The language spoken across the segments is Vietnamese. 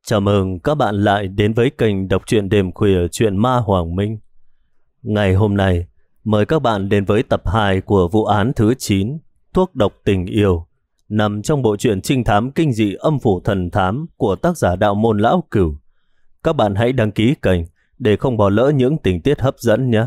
Chào mừng các bạn lại đến với kênh đọc truyện đêm khuya truyện ma Hoàng Minh. Ngày hôm nay, mời các bạn đến với tập 2 của vụ án thứ 9, Thuốc độc tình yêu, nằm trong bộ truyện trinh thám kinh dị Âm phủ thần thám của tác giả Đạo Môn Lão Cửu. Các bạn hãy đăng ký kênh để không bỏ lỡ những tình tiết hấp dẫn nhé.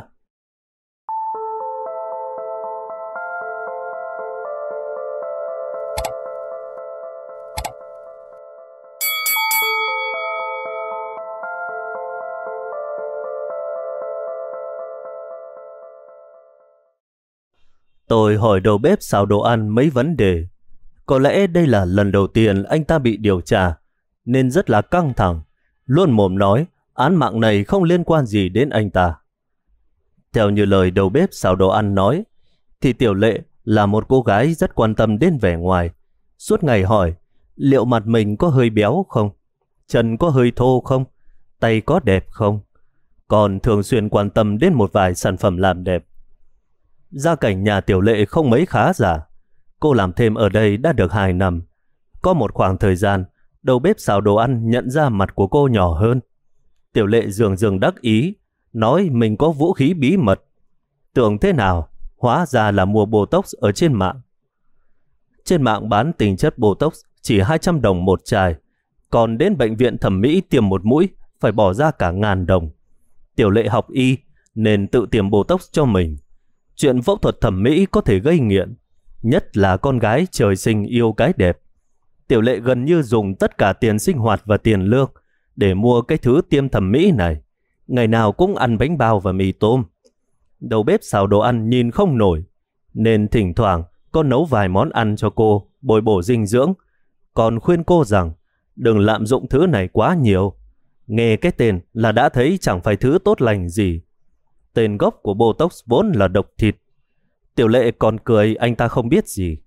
Tôi hỏi đầu bếp xào đồ ăn mấy vấn đề. Có lẽ đây là lần đầu tiên anh ta bị điều tra, nên rất là căng thẳng, luôn mồm nói án mạng này không liên quan gì đến anh ta. Theo như lời đầu bếp xào đồ ăn nói, thì Tiểu Lệ là một cô gái rất quan tâm đến vẻ ngoài. Suốt ngày hỏi liệu mặt mình có hơi béo không, chân có hơi thô không, tay có đẹp không, còn thường xuyên quan tâm đến một vài sản phẩm làm đẹp. Gia cảnh nhà Tiểu Lệ không mấy khá giả. Cô làm thêm ở đây đã được 2 năm. Có một khoảng thời gian, đầu bếp xào đồ ăn nhận ra mặt của cô nhỏ hơn. Tiểu Lệ dường dường đắc ý, nói mình có vũ khí bí mật. Tưởng thế nào, hóa ra là mua Botox ở trên mạng. Trên mạng bán tinh chất Botox chỉ 200 đồng một chai, còn đến bệnh viện thẩm mỹ tiêm một mũi phải bỏ ra cả 1000 đồng. Tiểu Lệ học y nên tự tiêm Botox cho mình. Chuyện phẫu thuật thẩm mỹ có thể gây nghiện, nhất là con gái trời sinh yêu cái đẹp. Tiểu Lệ gần như dùng tất cả tiền sinh hoạt và tiền lương để mua cái thứ tiêm thẩm mỹ này. Ngày nào cũng ăn bánh bao và mì tôm. Đầu bếp xào đồ ăn nhìn không nổi, nên thỉnh thoảng có nấu vài món ăn cho cô bồi bổ dinh dưỡng, còn khuyên cô rằng đừng lạm dụng thứ này quá nhiều. Nghe cái tên là đã thấy chẳng phải thứ tốt lành gì. Tên gốc của Botox vốn là độc thịt. Tiểu Lệ còn cười anh ta không biết gì.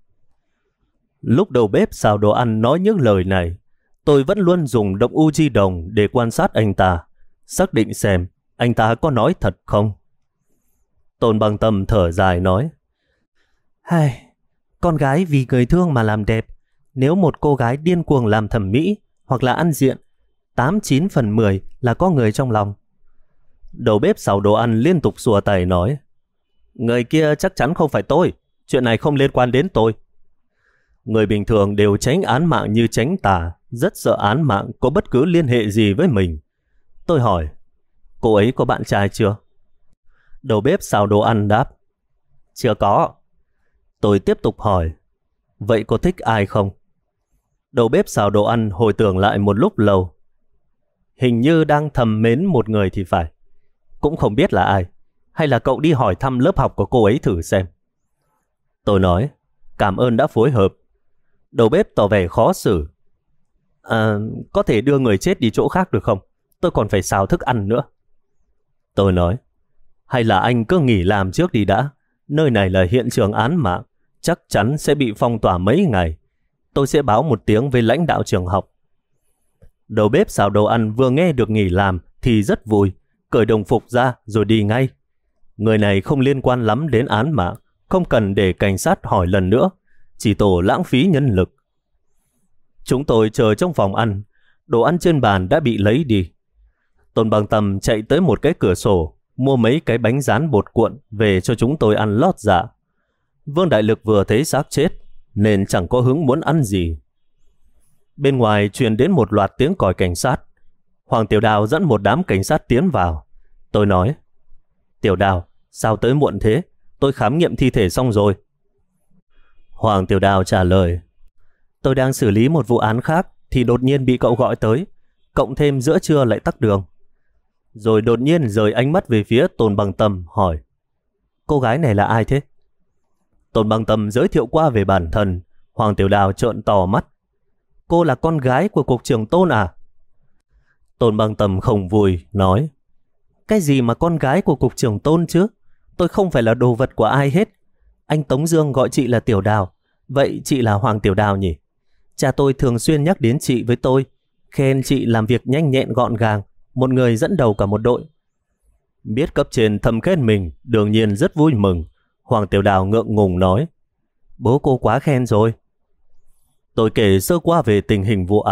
Lúc đầu bếp xào đồ ăn nói những lời này, tôi vẫn luôn dùng động u chi đồng để quan sát anh ta, xác định xem anh ta có nói thật không. Tôn Bằng Tâm thở dài nói: "Hay, con gái vì người thương mà làm đẹp. Nếu một cô gái điên cuồng làm thẩm mỹ hoặc là ăn diện, 8-9 phần 10 là có người trong lòng." Đầu bếp xào đồ ăn liên tục xua tay nói: "Người kia chắc chắn không phải tôi, chuyện này không liên quan đến tôi." Người bình thường đều tránh án mạng như tránh tà, rất sợ án mạng có bất cứ liên hệ gì với mình. Tôi hỏi: "Cô ấy có bạn trai chưa?" Đầu bếp xào đồ ăn đáp: "Chưa có." Tôi tiếp tục hỏi: "Vậy cô thích ai không?" Đầu bếp xào đồ ăn hồi tưởng lại một lúc lâu: "Hình như đang thầm mến một người thì phải. Cũng không biết là ai. Hay là cậu đi hỏi thăm lớp học của cô ấy thử xem." Tôi nói: "Cảm ơn đã phối hợp." Đầu bếp tỏ vẻ khó xử: "Có thể đưa người chết đi chỗ khác được không? Tôi còn phải xào thức ăn nữa." Tôi nói: "Hay là anh cứ nghỉ làm trước đi đã. Nơi này là hiện trường án mạng, chắc chắn sẽ bị phong tỏa mấy ngày. Tôi sẽ báo một tiếng với lãnh đạo trường học." Đầu bếp xào đồ ăn vừa nghe được nghỉ làm thì rất vui, cởi đồng phục ra rồi đi ngay. Người này không liên quan lắm đến án mạng, không cần để cảnh sát hỏi lần nữa, chỉ tổ lãng phí nhân lực. Chúng tôi chờ trong phòng ăn, đồ ăn trên bàn đã bị lấy đi. Tôn Bằng Tâm chạy tới một cái cửa sổ, mua mấy cái bánh rán bột cuộn về cho chúng tôi ăn lót dạ. Vương Đại Lực vừa thấy xác chết nên chẳng có hứng muốn ăn gì. Bên ngoài truyền đến một loạt tiếng còi cảnh sát. Hoàng Tiểu Đào dẫn một đám cảnh sát tiến vào. Tôi nói: "Tiểu Đào, sao tới muộn thế? Tôi khám nghiệm thi thể xong rồi." Hoàng Tiểu Đào trả lời: "Tôi đang xử lý một vụ án khác thì đột nhiên bị cậu gọi tới, cộng thêm giữa trưa lại tắc đường." Rồi đột nhiên rời ánh mắt về phía Tôn Bằng Tâm hỏi: "Cô gái này là ai thế?" Tôn Bằng Tâm giới thiệu qua về bản thân. Hoàng Tiểu Đào trợn to mắt: "Cô là con gái của cục trưởng Tôn à?" Tôn Bằng Tâm không vui nói: "Cái gì mà con gái của cục trưởng Tôn chứ? Tôi không phải là đồ vật của ai hết. Anh Tống Dương gọi chị là Tiểu Đào, vậy chị là Hoàng Tiểu Đào nhỉ? Cha tôi thường xuyên nhắc đến chị với tôi, khen chị làm việc nhanh nhẹn gọn gàng, một người dẫn đầu cả một đội." Biết cấp trên thầm khen mình, đương nhiên rất vui mừng. Hoàng Tiểu Đào ngượng ngùng nói: "Bố cô quá khen rồi." Tôi kể sơ qua về tình hình vụ án,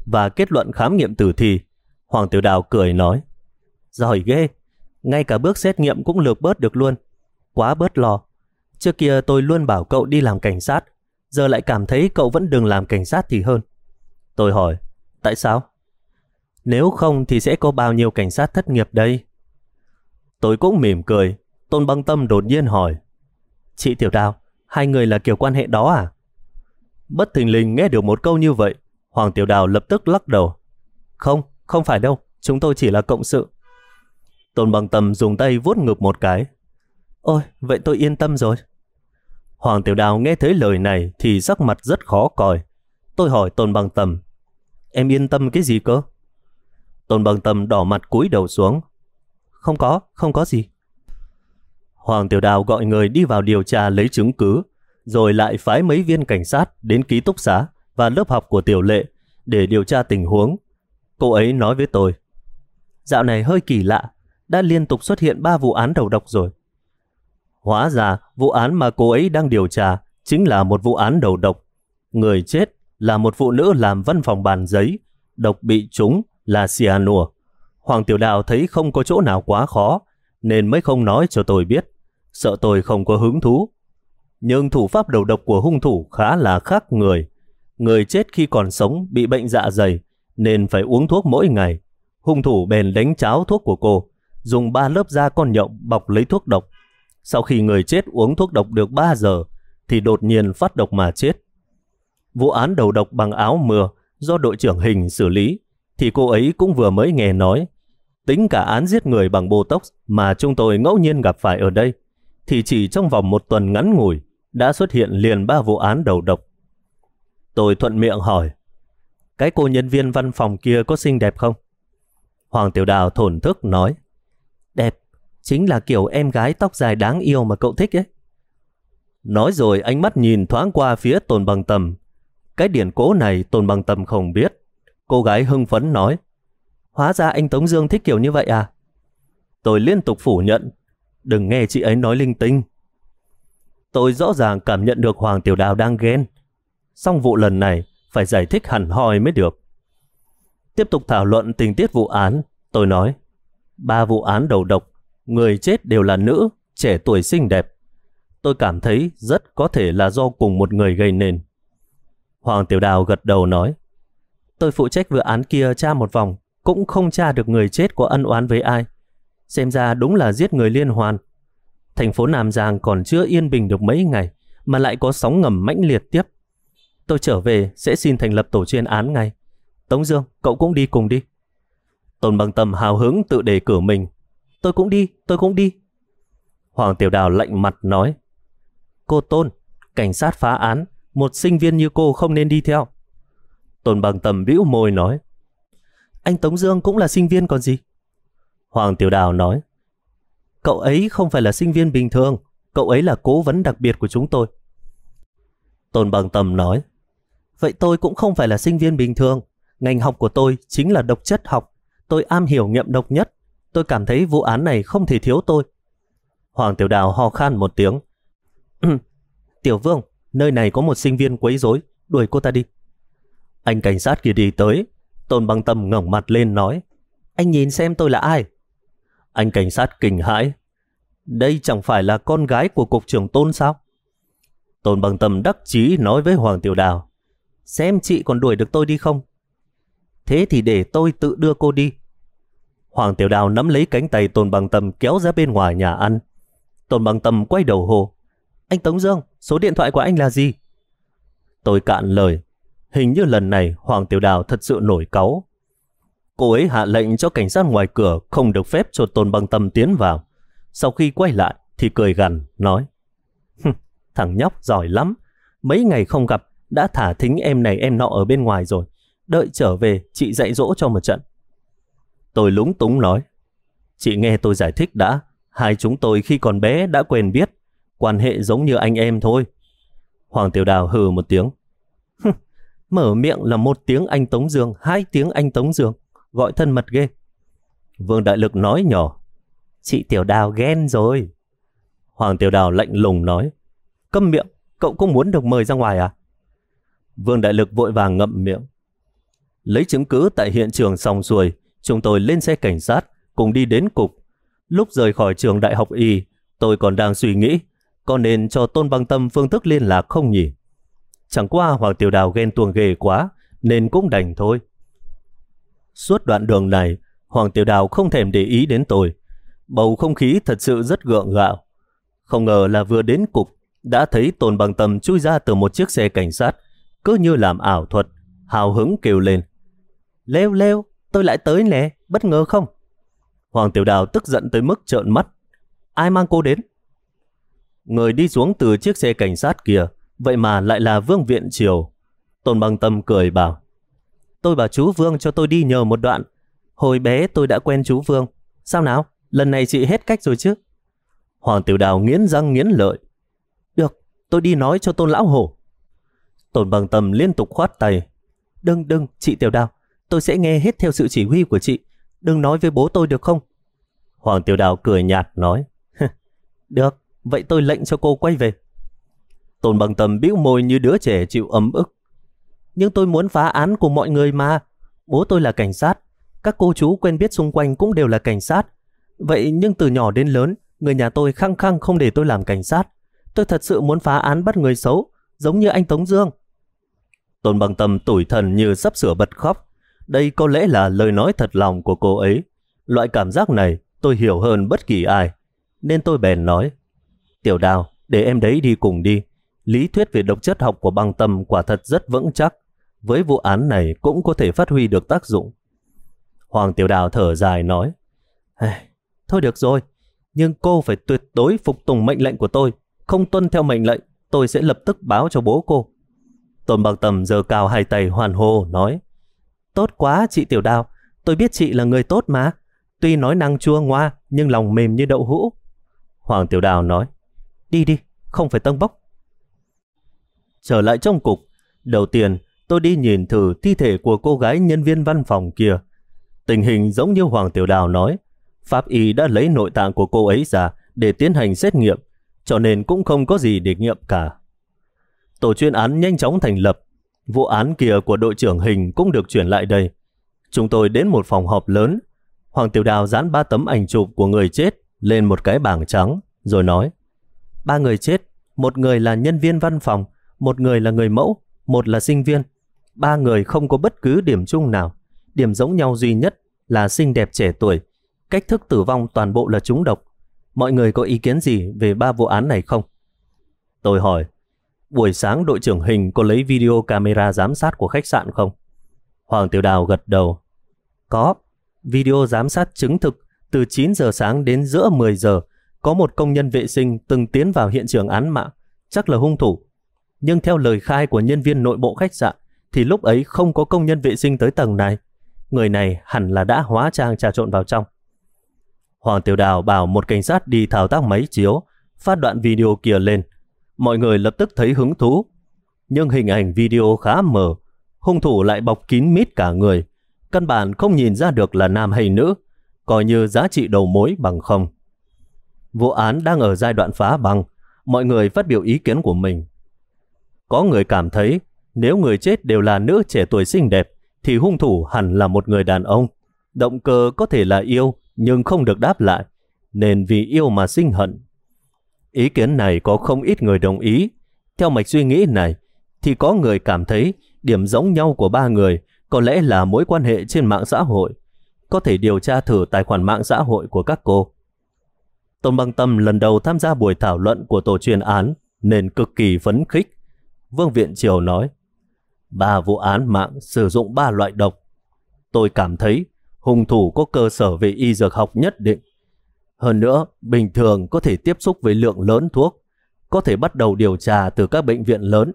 và kết luận khám nghiệm tử thi. Hoàng Tiểu Đào cười nói, giỏi ghê, ngay cả bước xét nghiệm cũng lược bớt được luôn. Quá bớt lo. Trước kia tôi luôn bảo cậu đi làm cảnh sát, giờ lại cảm thấy cậu vẫn đừng làm cảnh sát thì hơn. Tôi hỏi, tại sao? Nếu không thì sẽ có bao nhiêu cảnh sát thất nghiệp đây? Tôi cũng mỉm cười. Tôn Băng Tâm đột nhiên hỏi, chị Tiểu Đào, hai người là kiểu quan hệ đó à? Bất thình lình nghe được một câu như vậy, Hoàng Tiểu Đào lập tức lắc đầu. Không phải đâu, chúng tôi chỉ là cộng sự. Tôn Băng Tâm dùng tay vuốt ngực một cái. Ôi, vậy tôi yên tâm rồi. Hoàng Tiểu Đào nghe thấy lời này thì sắc mặt rất khó coi. Tôi hỏi Tôn Băng Tâm, em yên tâm cái gì cơ? Tôn Băng Tâm đỏ mặt cúi đầu xuống. Không có gì. Hoàng Tiểu Đào gọi người đi vào điều tra lấy chứng cứ, rồi lại phái mấy viên cảnh sát đến ký túc xá và lớp học của Tiểu Lệ để điều tra tình huống. Cô ấy nói với tôi, dạo này hơi kỳ lạ, đã liên tục xuất hiện 3 vụ án đầu độc rồi. Hóa ra vụ án mà cô ấy đang điều tra chính là một vụ án đầu độc. Người chết là một phụ nữ làm văn phòng bàn giấy, độc bị trúng là cyanua. Hoàng Tiểu Đào thấy không có chỗ nào quá khó nên mới không nói cho tôi biết, sợ tôi không có hứng thú. Nhưng thủ pháp đầu độc của hung thủ khá là khác người. Người chết khi còn sống bị bệnh dạ dày nên phải uống thuốc mỗi ngày. Hung thủ bèn đánh cháo thuốc của cô, dùng 3 lớp da con nhộng bọc lấy thuốc độc. Sau khi người chết uống thuốc độc được 3 giờ thì đột nhiên phát độc mà chết. Vụ án đầu độc bằng áo mưa do đội trưởng Hình xử lý thì cô ấy cũng vừa mới nghe nói. Tính cả án giết người bằng Botox mà chúng tôi ngẫu nhiên gặp phải ở đây thì chỉ trong vòng 1 tuần ngắn ngủi đã xuất hiện liền 3 vụ án đầu độc. Tôi thuận miệng hỏi, cái cô nhân viên văn phòng kia có xinh đẹp không? Hoàng Tiểu Đào thổn thức nói, đẹp, chính là kiểu em gái tóc dài đáng yêu mà cậu thích ấy. Nói rồi ánh mắt nhìn thoáng qua phía Tôn Băng Tâm. Cái điển cố này Tôn Băng Tâm không biết. Cô gái hưng phấn nói, hóa ra anh Tống Dương thích kiểu như vậy à? Tôi liên tục phủ nhận, đừng nghe chị ấy nói linh tinh. Tôi rõ ràng cảm nhận được Hoàng Tiểu Đào đang ghen. Xong vụ lần này phải giải thích hẳn hoi mới được. Tiếp tục thảo luận tình tiết vụ án, tôi nói, 3 vụ án đầu độc, người chết đều là nữ, trẻ tuổi xinh đẹp. Tôi cảm thấy rất có thể là do cùng một người gây nên. Hoàng Tiểu Đào gật đầu nói, tôi phụ trách vụ án kia tra một vòng, cũng không tra được người chết có ân oán với ai. Xem ra đúng là giết người liên hoàn. Thành phố Nam Giang còn chưa yên bình được mấy ngày mà lại có sóng ngầm mãnh liệt tiếp. Tôi trở về sẽ xin thành lập tổ chuyên án ngay. Tống Dương, cậu cũng đi cùng đi. Tôn Băng Tâm hào hứng tự đề cử mình. Tôi cũng đi. Hoàng Tiểu Đào lạnh mặt nói, cô Tôn, cảnh sát phá án, một sinh viên như cô không nên đi theo. Tôn Băng Tâm bĩu môi nói, anh Tống Dương cũng là sinh viên còn gì. Hoàng Tiểu Đào nói, cậu ấy không phải là sinh viên bình thường, cậu ấy là cố vấn đặc biệt của chúng tôi. Tôn Băng Tâm nói, vậy tôi cũng không phải là sinh viên bình thường, ngành học của tôi chính là độc chất học, tôi am hiểu nghiệm độc nhất, tôi cảm thấy vụ án này không thể thiếu tôi. Hoàng Tiểu Đào ho khan một tiếng. Tiểu Vương, nơi này có một sinh viên quấy rối, đuổi cô ta đi. Anh cảnh sát kia đi tới. Tôn Băng Tâm ngẩng mặt lên nói, anh nhìn xem tôi là ai. Anh cảnh sát kinh hãi, đây chẳng phải là con gái của cục trưởng Tôn sao? Tôn Băng Tâm đắc chí nói với Hoàng Tiểu Đào, xem chị còn đuổi được tôi đi không? Thế thì để tôi tự đưa cô đi. Hoàng Tiểu Đào nắm lấy cánh tay Tôn Băng Tâm kéo ra bên ngoài nhà ăn. Tôn Băng Tâm quay đầu hô, anh Tống Dương, số điện thoại của anh là gì? Tôi cạn lời. Hình như lần này Hoàng Tiểu Đào thật sự nổi cáu. Cô ấy hạ lệnh cho cảnh sát ngoài cửa không được phép cho Tôn Băng Tâm tiến vào. Sau khi quay lại thì cười gằn nói, thằng nhóc giỏi lắm, mấy ngày không gặp đã thả thính em này em nọ ở bên ngoài rồi, đợi trở về chị dạy dỗ cho một trận. Tôi lúng túng nói, chị nghe tôi giải thích đã, hai chúng tôi khi còn bé đã quen biết, quan hệ giống như anh em thôi. Hoàng Tiểu Đào hừ một tiếng, mở miệng là 1 tiếng anh Tống Dương, 2 tiếng anh Tống Dương, gọi thân mật ghê. Vương Đại Lực nói nhỏ, chị Tiểu Đào ghen rồi. Hoàng Tiểu Đào lạnh lùng nói, câm miệng, cậu cũng muốn được mời ra ngoài à? Vương Đại Lực vội vàng ngậm miệng. Lấy chứng cứ tại hiện trường xong xuôi, chúng tôi lên xe cảnh sát, cùng đi đến cục. Lúc rời khỏi trường đại học Y, tôi còn đang suy nghĩ, có nên cho Tôn Băng Tâm phương thức liên lạc không nhỉ? Chẳng qua Hoàng Tiểu Đào ghen tuông ghê quá, nên cũng đành thôi. Suốt đoạn đường này, Hoàng Tiểu Đào không thèm để ý đến tôi. Bầu không khí thật sự rất gượng gạo. Không ngờ là vừa đến cục, đã thấy Tôn Băng Tâm chui ra từ một chiếc xe cảnh sát, cứ như làm ảo thuật, hào hứng kêu lên. Lêu lêu, tôi lại tới nè, bất ngờ không? Hoàng Tiểu Đào tức giận tới mức trợn mắt. Ai mang cô đến? Người đi xuống từ chiếc xe cảnh sát kia, vậy mà lại là Vương Viện Triều. Tôn Băng Tâm cười bảo. Tôi bảo chú Vương cho tôi đi nhờ một đoạn. Hồi bé tôi đã quen chú Vương. Sao nào, lần này chị hết cách rồi chứ? Hoàng Tiểu Đào nghiến răng nghiến lợi. Được, tôi đi nói cho Tôn Lão Hổ. Tôn Băng Tâm liên tục khoát tay. Đừng, chị Tiểu Đào, tôi sẽ nghe hết theo sự chỉ huy của chị. Đừng nói với bố tôi được không? Hoàng Tiểu Đào cười nhạt nói. Được, vậy tôi lệnh cho cô quay về. Tôn Băng Tâm bĩu môi như đứa trẻ chịu ấm ức. Nhưng tôi muốn phá án của mọi người mà. Bố tôi là cảnh sát, các cô chú quen biết xung quanh cũng đều là cảnh sát. Vậy nhưng từ nhỏ đến lớn, người nhà tôi khăng khăng không để tôi làm cảnh sát. Tôi thật sự muốn phá án bắt người xấu, giống như anh Tống Dương. Tôn Băng Tâm tủi thân như sắp sửa bật khóc. Đây có lẽ là lời nói thật lòng của cô ấy. Loại cảm giác này tôi hiểu hơn bất kỳ ai. Nên tôi bèn nói. Tiểu Đào, để em đấy đi cùng đi. Lý thuyết về độc chất học của Băng Tâm quả thật rất vững chắc. Với vụ án này cũng có thể phát huy được tác dụng. Hoàng Tiểu Đào thở dài nói. Thôi được rồi, nhưng cô phải tuyệt đối phục tùng mệnh lệnh của tôi. Không tuân theo mệnh lệnh, tôi sẽ lập tức báo cho bố cô. Tôn Băng Tâm giơ cao hai tay hoan hô nói. Tốt quá chị Tiểu Đào, tôi biết chị là người tốt mà. Tuy nói năng chua ngoa nhưng lòng mềm như đậu hũ. Hoàng Tiểu Đào nói. Đi đi, không phải tâng bốc. Trở lại trong cục, đầu tiên tôi đi nhìn thử thi thể của cô gái nhân viên văn phòng kia. Tình hình giống như Hoàng Tiểu Đào nói. Pháp y đã lấy nội tạng của cô ấy ra để tiến hành xét nghiệm, cho nên cũng không có gì để nghiệm cả. Tổ chuyên án nhanh chóng thành lập. Vụ án kia của đội trưởng Hình cũng được chuyển lại đây. Chúng tôi đến một phòng họp lớn. Hoàng Tiểu Đào dán 3 tấm ảnh chụp của người chết lên một cái bảng trắng, rồi nói. 3 người chết, một người là nhân viên văn phòng, một người là người mẫu, một là sinh viên. 3 người không có bất cứ điểm chung nào. Điểm giống nhau duy nhất là xinh đẹp trẻ tuổi. Cách thức tử vong toàn bộ là trúng độc. Mọi người có ý kiến gì về 3 vụ án này không? Tôi hỏi. Buổi sáng đội trưởng Hình có lấy video camera giám sát của khách sạn không? Hoàng Tiểu Đào gật đầu. Có. Video giám sát chứng thực từ 9 giờ sáng đến giữa 10 giờ có một công nhân vệ sinh từng tiến vào hiện trường án mạng, chắc là hung thủ. Nhưng theo lời khai của nhân viên nội bộ khách sạn thì lúc ấy không có công nhân vệ sinh tới tầng này. Người này hẳn là đã hóa trang trà trộn vào trong. Hoàng Tiểu Đào bảo một cảnh sát đi thao tác máy chiếu, phát đoạn video kia lên. Mọi người lập tức thấy hứng thú. Nhưng hình ảnh video khá mờ, hung thủ lại bọc kín mít cả người. Căn bản không nhìn ra được là nam hay nữ, coi như giá trị đầu mối bằng không. Vụ án đang ở giai đoạn phá băng, mọi người phát biểu ý kiến của mình. Có người cảm thấy nếu người chết đều là nữ trẻ tuổi xinh đẹp thì hung thủ hẳn là một người đàn ông. Động cơ có thể là yêu nhưng không được đáp lại, nên vì yêu mà sinh hận. Ý kiến này có không ít người đồng ý. Theo mạch suy nghĩ này thì có người cảm thấy điểm giống nhau của 3 người có lẽ là mối quan hệ trên mạng xã hội. Có thể điều tra thử tài khoản mạng xã hội của các cô. Tôn Băng Tâm lần đầu tham gia buổi thảo luận của tổ chuyên án nên cực kỳ phấn khích. Vương Viện Triều nói, 3 vụ án mạng sử dụng 3 loại độc. Tôi cảm thấy hung thủ có cơ sở về y dược học nhất định. Hơn nữa, bình thường có thể tiếp xúc với lượng lớn thuốc, có thể bắt đầu điều tra từ các bệnh viện lớn.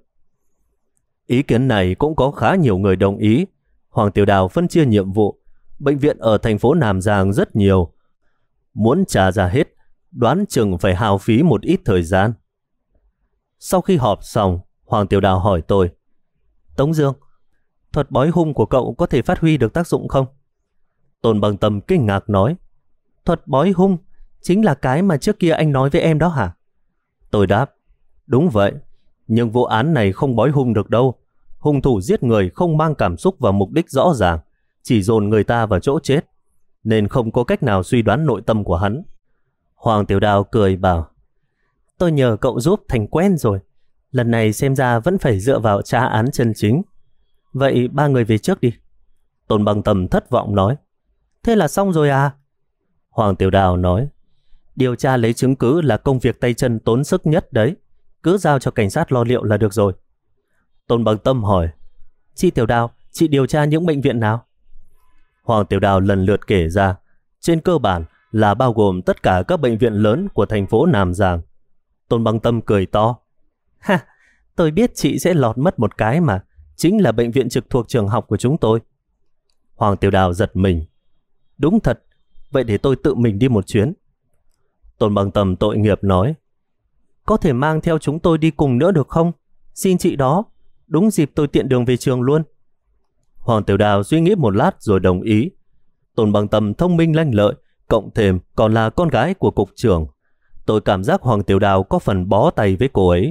Ý kiến này cũng có khá nhiều người đồng ý. Hoàng Tiểu Đào phân chia nhiệm vụ. Bệnh viện ở thành phố Nam Giang rất nhiều. Muốn trả ra hết, đoán chừng phải hao phí một ít thời gian. Sau khi họp xong, Hoàng Tiểu Đào hỏi tôi, Tống Dương, thuật bói hung của cậu có thể phát huy được tác dụng không? Tôn Băng Tâm kinh ngạc nói, thuật bói hung chính là cái mà trước kia anh nói với em đó hả? Tôi đáp, đúng vậy, nhưng vụ án này không bói hung được đâu. hung thủ giết người không mang cảm xúc và mục đích rõ ràng, chỉ dồn người ta vào chỗ chết, nên không có cách nào suy đoán nội tâm của hắn. Hoàng Tiểu Đào cười bảo, tôi nhờ cậu giúp thành quen rồi, lần này xem ra vẫn phải dựa vào tra án chân chính. Vậy ba người về trước đi. Tôn Băng Tâm thất vọng nói, thế là xong rồi à? Hoàng Tiểu Đào nói, điều tra lấy chứng cứ là công việc tay chân tốn sức nhất đấy, cứ giao cho cảnh sát lo liệu là được rồi. Tôn Băng Tâm hỏi, chị Tiểu Đào, chị điều tra những bệnh viện nào? Hoàng Tiểu Đào lần lượt kể ra, trên cơ bản là bao gồm tất cả các bệnh viện lớn của thành phố Nam Giang. Tôn Băng Tâm cười to, ha, tôi biết chị sẽ lọt mất một cái mà, chính là bệnh viện trực thuộc trường học của chúng tôi. Hoàng Tiểu Đào giật mình, đúng thật, vậy để tôi tự mình đi một chuyến. Tôn Băng Tâm tội nghiệp nói, có thể mang theo chúng tôi đi cùng nữa được không? Xin chị đó, đúng dịp tôi tiện đường về trường luôn. Hoàng Tiểu Đào suy nghĩ một lát rồi đồng ý. Tôn Băng Tâm thông minh lanh lợi, cộng thêm còn là con gái của cục trưởng. Tôi cảm giác Hoàng Tiểu Đào có phần bó tay với cô ấy.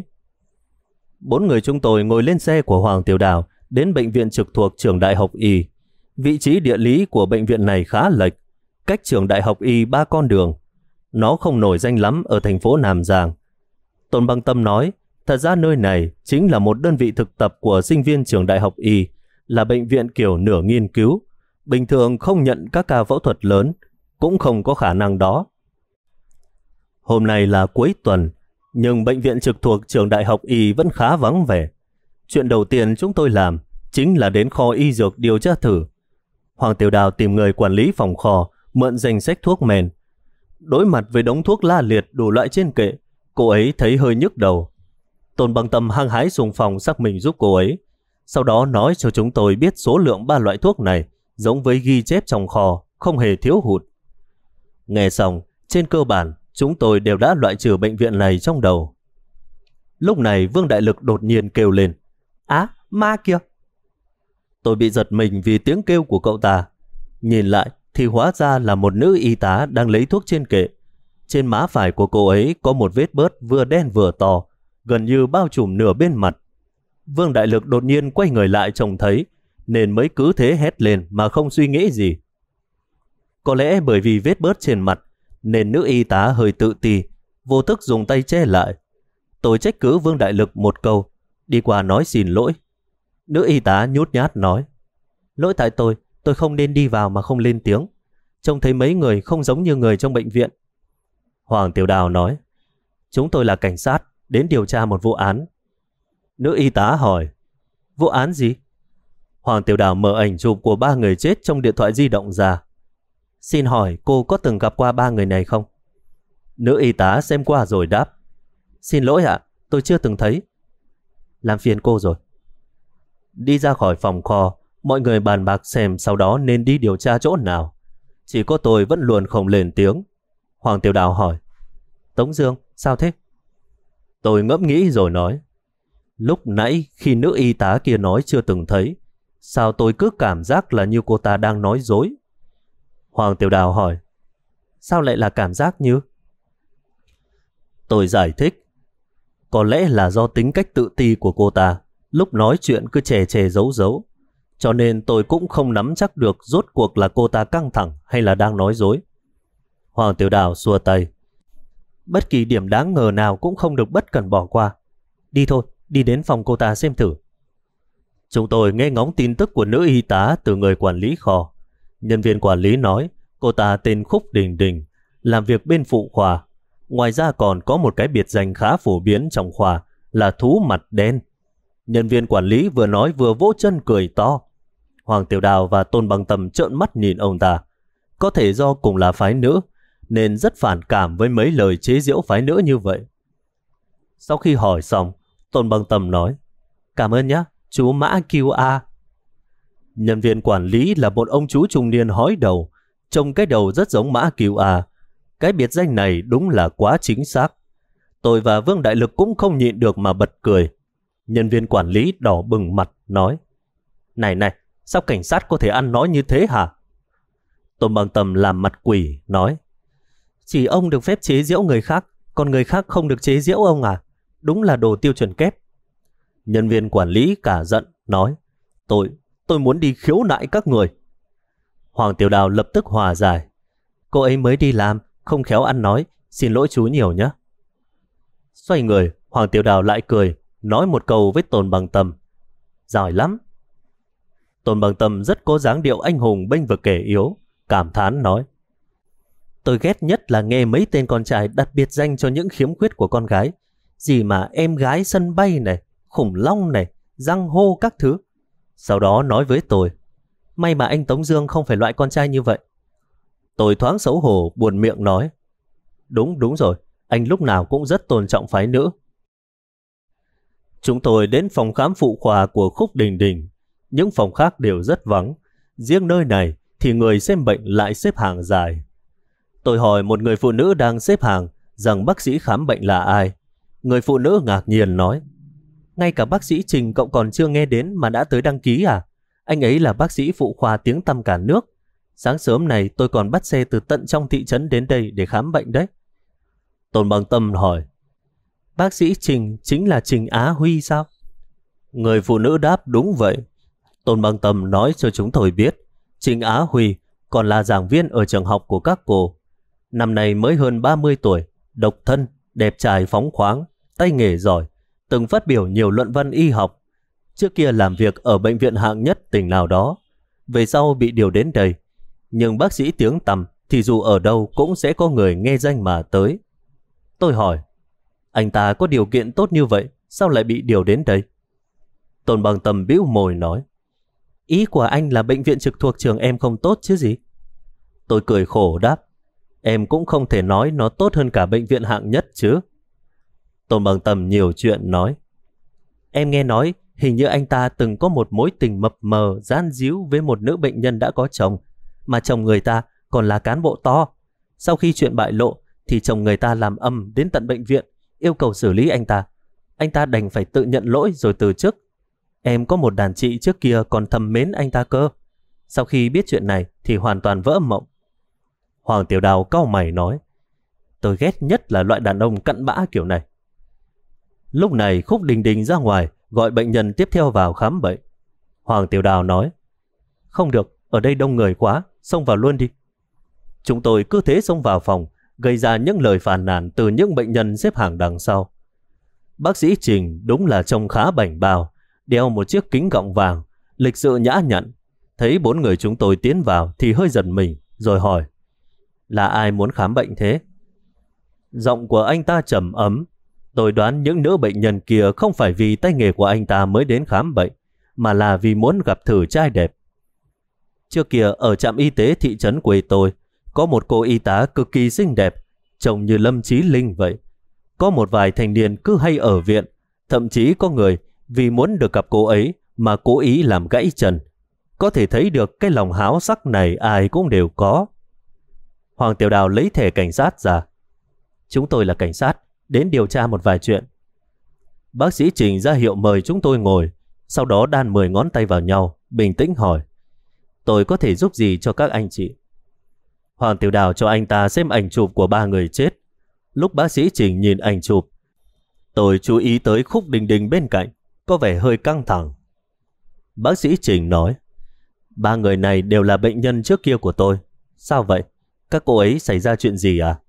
4 người chúng tôi ngồi lên xe của Hoàng Tiểu Đào đến bệnh viện trực thuộc trường Đại học Y. Vị trí địa lý của bệnh viện này khá lệch, cách trường Đại học Y 3 con đường. Nó không nổi danh lắm ở thành phố Nam Giang. Tôn Băng Tâm nói, thật ra nơi này chính là một đơn vị thực tập của sinh viên trường Đại học Y, là bệnh viện kiểu nửa nghiên cứu, bình thường không nhận các ca phẫu thuật lớn, cũng không có khả năng đó. Hôm nay là cuối tuần, nhưng bệnh viện trực thuộc trường Đại học Y vẫn khá vắng vẻ. Chuyện đầu tiên chúng tôi làm chính là đến kho y dược điều tra thử. Hoàng Tiểu Đào tìm người quản lý phòng kho, mượn danh sách thuốc men. Đối mặt với đống thuốc la liệt đủ loại trên kệ, cô ấy thấy hơi nhức đầu. Tôn Băng Tâm hăng hái xung phong xác mình giúp cô ấy, sau đó nói cho chúng tôi biết số lượng 3 loại thuốc này giống với ghi chép trong kho, không hề thiếu hụt. Nghe xong, trên cơ bản chúng tôi đều đã loại trừ bệnh viện này trong đầu. Lúc này Vương Đại Lực đột nhiên kêu lên, á, ma kìa! Tôi bị giật mình vì tiếng kêu của cậu ta. Nhìn lại thì hóa ra là một nữ y tá đang lấy thuốc trên kệ. Trên má phải của cô ấy có một vết bớt vừa đen vừa to, gần như bao trùm nửa bên mặt. Vương Đại Lực đột nhiên quay người lại trông thấy, nên mới cứ thế hét lên mà không suy nghĩ gì. Có lẽ bởi vì vết bớt trên mặt, nên nữ y tá hơi tự ti, vô thức dùng tay che lại. Tôi trách cứ Vương Đại Lực một câu, đi qua nói xin lỗi. Nữ y tá nhút nhát nói, lỗi tại tôi không nên đi vào mà không lên tiếng. Trông thấy mấy người không giống như người trong bệnh viện. Hoàng Tiểu Đào nói, chúng tôi là cảnh sát, đến điều tra một vụ án. Nữ y tá hỏi, vụ án gì? Hoàng Tiểu Đào mở ảnh chụp của 3 người chết trong điện thoại di động ra. Xin hỏi cô có từng gặp qua 3 người này không? Nữ y tá xem qua rồi đáp, xin lỗi ạ, tôi chưa từng thấy. Làm phiền cô rồi. Đi ra khỏi phòng kho, mọi người bàn bạc xem sau đó nên đi điều tra chỗ nào. Chỉ có tôi vẫn luôn không lên tiếng. Hoàng Tiểu Đào hỏi, Tống Dương, sao thế? Tôi ngẫm nghĩ rồi nói, lúc nãy khi nữ y tá kia nói chưa từng thấy, sao tôi cứ cảm giác là như cô ta đang nói dối? Hoàng Tiểu Đào hỏi, sao lại là cảm giác như? Tôi giải thích, có lẽ là do tính cách tự ti của cô ta, lúc nói chuyện cứ chè chè giấu giấu, cho nên tôi cũng không nắm chắc được rốt cuộc là cô ta căng thẳng hay là đang nói dối. Hoàng Tiểu Đào xua tay, bất kỳ điểm đáng ngờ nào cũng không được bất cần bỏ qua. Đi thôi, đi đến phòng cô ta xem thử. Chúng tôi nghe ngóng tin tức của nữ y tá từ người quản lý kho. Nhân viên quản lý nói cô ta tên Khúc Đình Đình, làm việc bên phụ khoa. Ngoài ra còn có một cái biệt danh khá phổ biến trong khoa là thú mặt đen. Nhân viên quản lý vừa nói vừa vỗ chân cười to. Hoàng Tiểu Đào và Tôn Băng Tâm trợn mắt nhìn ông ta. Có thể do cùng là phái nữ nên rất phản cảm với mấy lời chế giễu phái nữ như vậy. Sau khi hỏi xong, Tôn Băng Tâm nói, cảm ơn nhé, chú Mã QA. Nhân viên quản lý là một ông chú trung niên hói đầu, trông cái đầu rất giống Mã QA. Cái biệt danh này đúng là quá chính xác. Tôi và Vương Đại Lực cũng không nhịn được mà bật cười. Nhân viên quản lý đỏ bừng mặt nói, này, sao cảnh sát có thể ăn nói như thế hả? Tôn Băng Tâm làm mặt quỷ nói, chỉ ông được phép chế giễu người khác, còn người khác không được chế giễu ông à? Đúng là đồ tiêu chuẩn kép. Nhân viên quản lý cả giận nói: Tôi muốn đi khiếu nại các người. Hoàng Tiểu Đào lập tức hòa giải: Cô ấy mới đi làm, không khéo ăn nói, xin lỗi chú nhiều nhé. Xoay người, Hoàng Tiểu Đào lại cười, nói một câu với Tôn Bằng Tâm: Giỏi lắm. Tôn Bằng Tâm rất có dáng điệu anh hùng bênh vực kẻ yếu, cảm thán nói: Tôi ghét nhất là nghe mấy tên con trai đặt biệt danh cho những khiếm khuyết của con gái. Gì mà em gái sân bay này, khủng long này, răng hô các thứ. Sau đó nói với tôi: May mà anh Tống Dương không phải loại con trai như vậy. Tôi thoáng xấu hổ buồn miệng nói: Đúng rồi, anh lúc nào cũng rất tôn trọng phái nữ. Chúng tôi đến phòng khám phụ khoa của Khúc Đình Đình. Những phòng khác đều rất vắng. Riêng nơi này thì người xem bệnh lại xếp hàng dài. Tôi hỏi một người phụ nữ đang xếp hàng rằng bác sĩ khám bệnh là ai. Người phụ nữ ngạc nhiên nói: Ngay cả bác sĩ Trình cậu còn chưa nghe đến mà đã tới đăng ký à? Anh ấy là bác sĩ phụ khoa tiếng tăm cả nước. Sáng sớm này tôi còn bắt xe từ tận trong thị trấn đến đây để khám bệnh đấy. Tôn Bằng Tâm hỏi: Bác sĩ Trình chính là Trình Á Huy sao? Người phụ nữ đáp: Đúng vậy. Tôn Bằng Tâm nói cho chúng tôi biết Trình Á Huy còn là giảng viên ở trường học của các cô. Năm nay mới hơn 30 tuổi, độc thân, đẹp trai phóng khoáng, tay nghề giỏi, từng phát biểu nhiều luận văn y học. Trước kia làm việc ở bệnh viện hạng nhất tỉnh nào đó, về sau bị điều đến đây. Nhưng bác sĩ tiếng tăm thì dù ở đâu cũng sẽ có người nghe danh mà tới. Tôi hỏi: Anh ta có điều kiện tốt như vậy, sao lại bị điều đến đây? Tôn Bằng Tâm bĩu môi nói: Ý của anh là bệnh viện trực thuộc trường em không tốt chứ gì? Tôi cười khổ đáp: Em cũng không thể nói nó tốt hơn cả bệnh viện hạng nhất chứ. Tôn Bằng Tâm nhiều chuyện nói: Em nghe nói hình như anh ta từng có một mối tình mập mờ gian díu với một nữ bệnh nhân đã có chồng, mà chồng người ta còn là cán bộ to. Sau khi chuyện bại lộ thì chồng người ta làm ầm đến tận bệnh viện, yêu cầu xử lý anh ta. Anh ta đành phải tự nhận lỗi rồi từ chức. Em có một đàn chị trước kia còn thầm mến anh ta cơ. Sau khi biết chuyện này thì hoàn toàn vỡ mộng. Hoàng Tiểu Đào cau mày nói: Tôi ghét nhất là loại đàn ông cặn bã kiểu này. Lúc này Khúc Đình Đình ra ngoài gọi bệnh nhân tiếp theo vào khám bệnh. Hoàng Tiểu Đào nói: Không được, ở đây đông người quá, xông vào luôn đi. Chúng tôi cứ thế xông vào phòng, gây ra những lời phàn nàn từ những bệnh nhân xếp hàng đằng sau. Bác sĩ Trình đúng là trông khá bảnh bao, đeo một chiếc kính gọng vàng, lịch sự nhã nhặn. Thấy 4 người chúng tôi tiến vào thì hơi giật mình, rồi hỏi: Là ai muốn khám bệnh thế? Giọng của anh ta trầm ấm. Tôi đoán những nữ bệnh nhân kia không phải vì tay nghề của anh ta mới đến khám bệnh, mà là vì muốn gặp thử trai đẹp. Trước kia ở trạm y tế thị trấn quê tôi, có một cô y tá cực kỳ xinh đẹp, trông như Lâm Chí Linh vậy. Có một vài thanh niên cứ hay ở viện, thậm chí có người vì muốn được gặp cô ấy mà cố ý làm gãy chân. Có thể thấy được cái lòng háo sắc này ai cũng đều có. Hoàng Tiểu Đào lấy thẻ cảnh sát ra: Chúng tôi là cảnh sát, đến điều tra một vài chuyện. Bác sĩ Trình ra hiệu mời chúng tôi ngồi, sau đó đan 10 ngón tay vào nhau, bình tĩnh hỏi: Tôi có thể giúp gì cho các anh chị? Hoàng Tiểu Đào cho anh ta xem ảnh chụp của 3 người chết. Lúc bác sĩ Trình nhìn ảnh chụp, tôi chú ý tới Khúc Đình Đình bên cạnh, có vẻ hơi căng thẳng. Bác sĩ Trình nói: 3 người này đều là bệnh nhân trước kia của tôi. Sao vậy? Các cô ấy xảy ra chuyện gì à?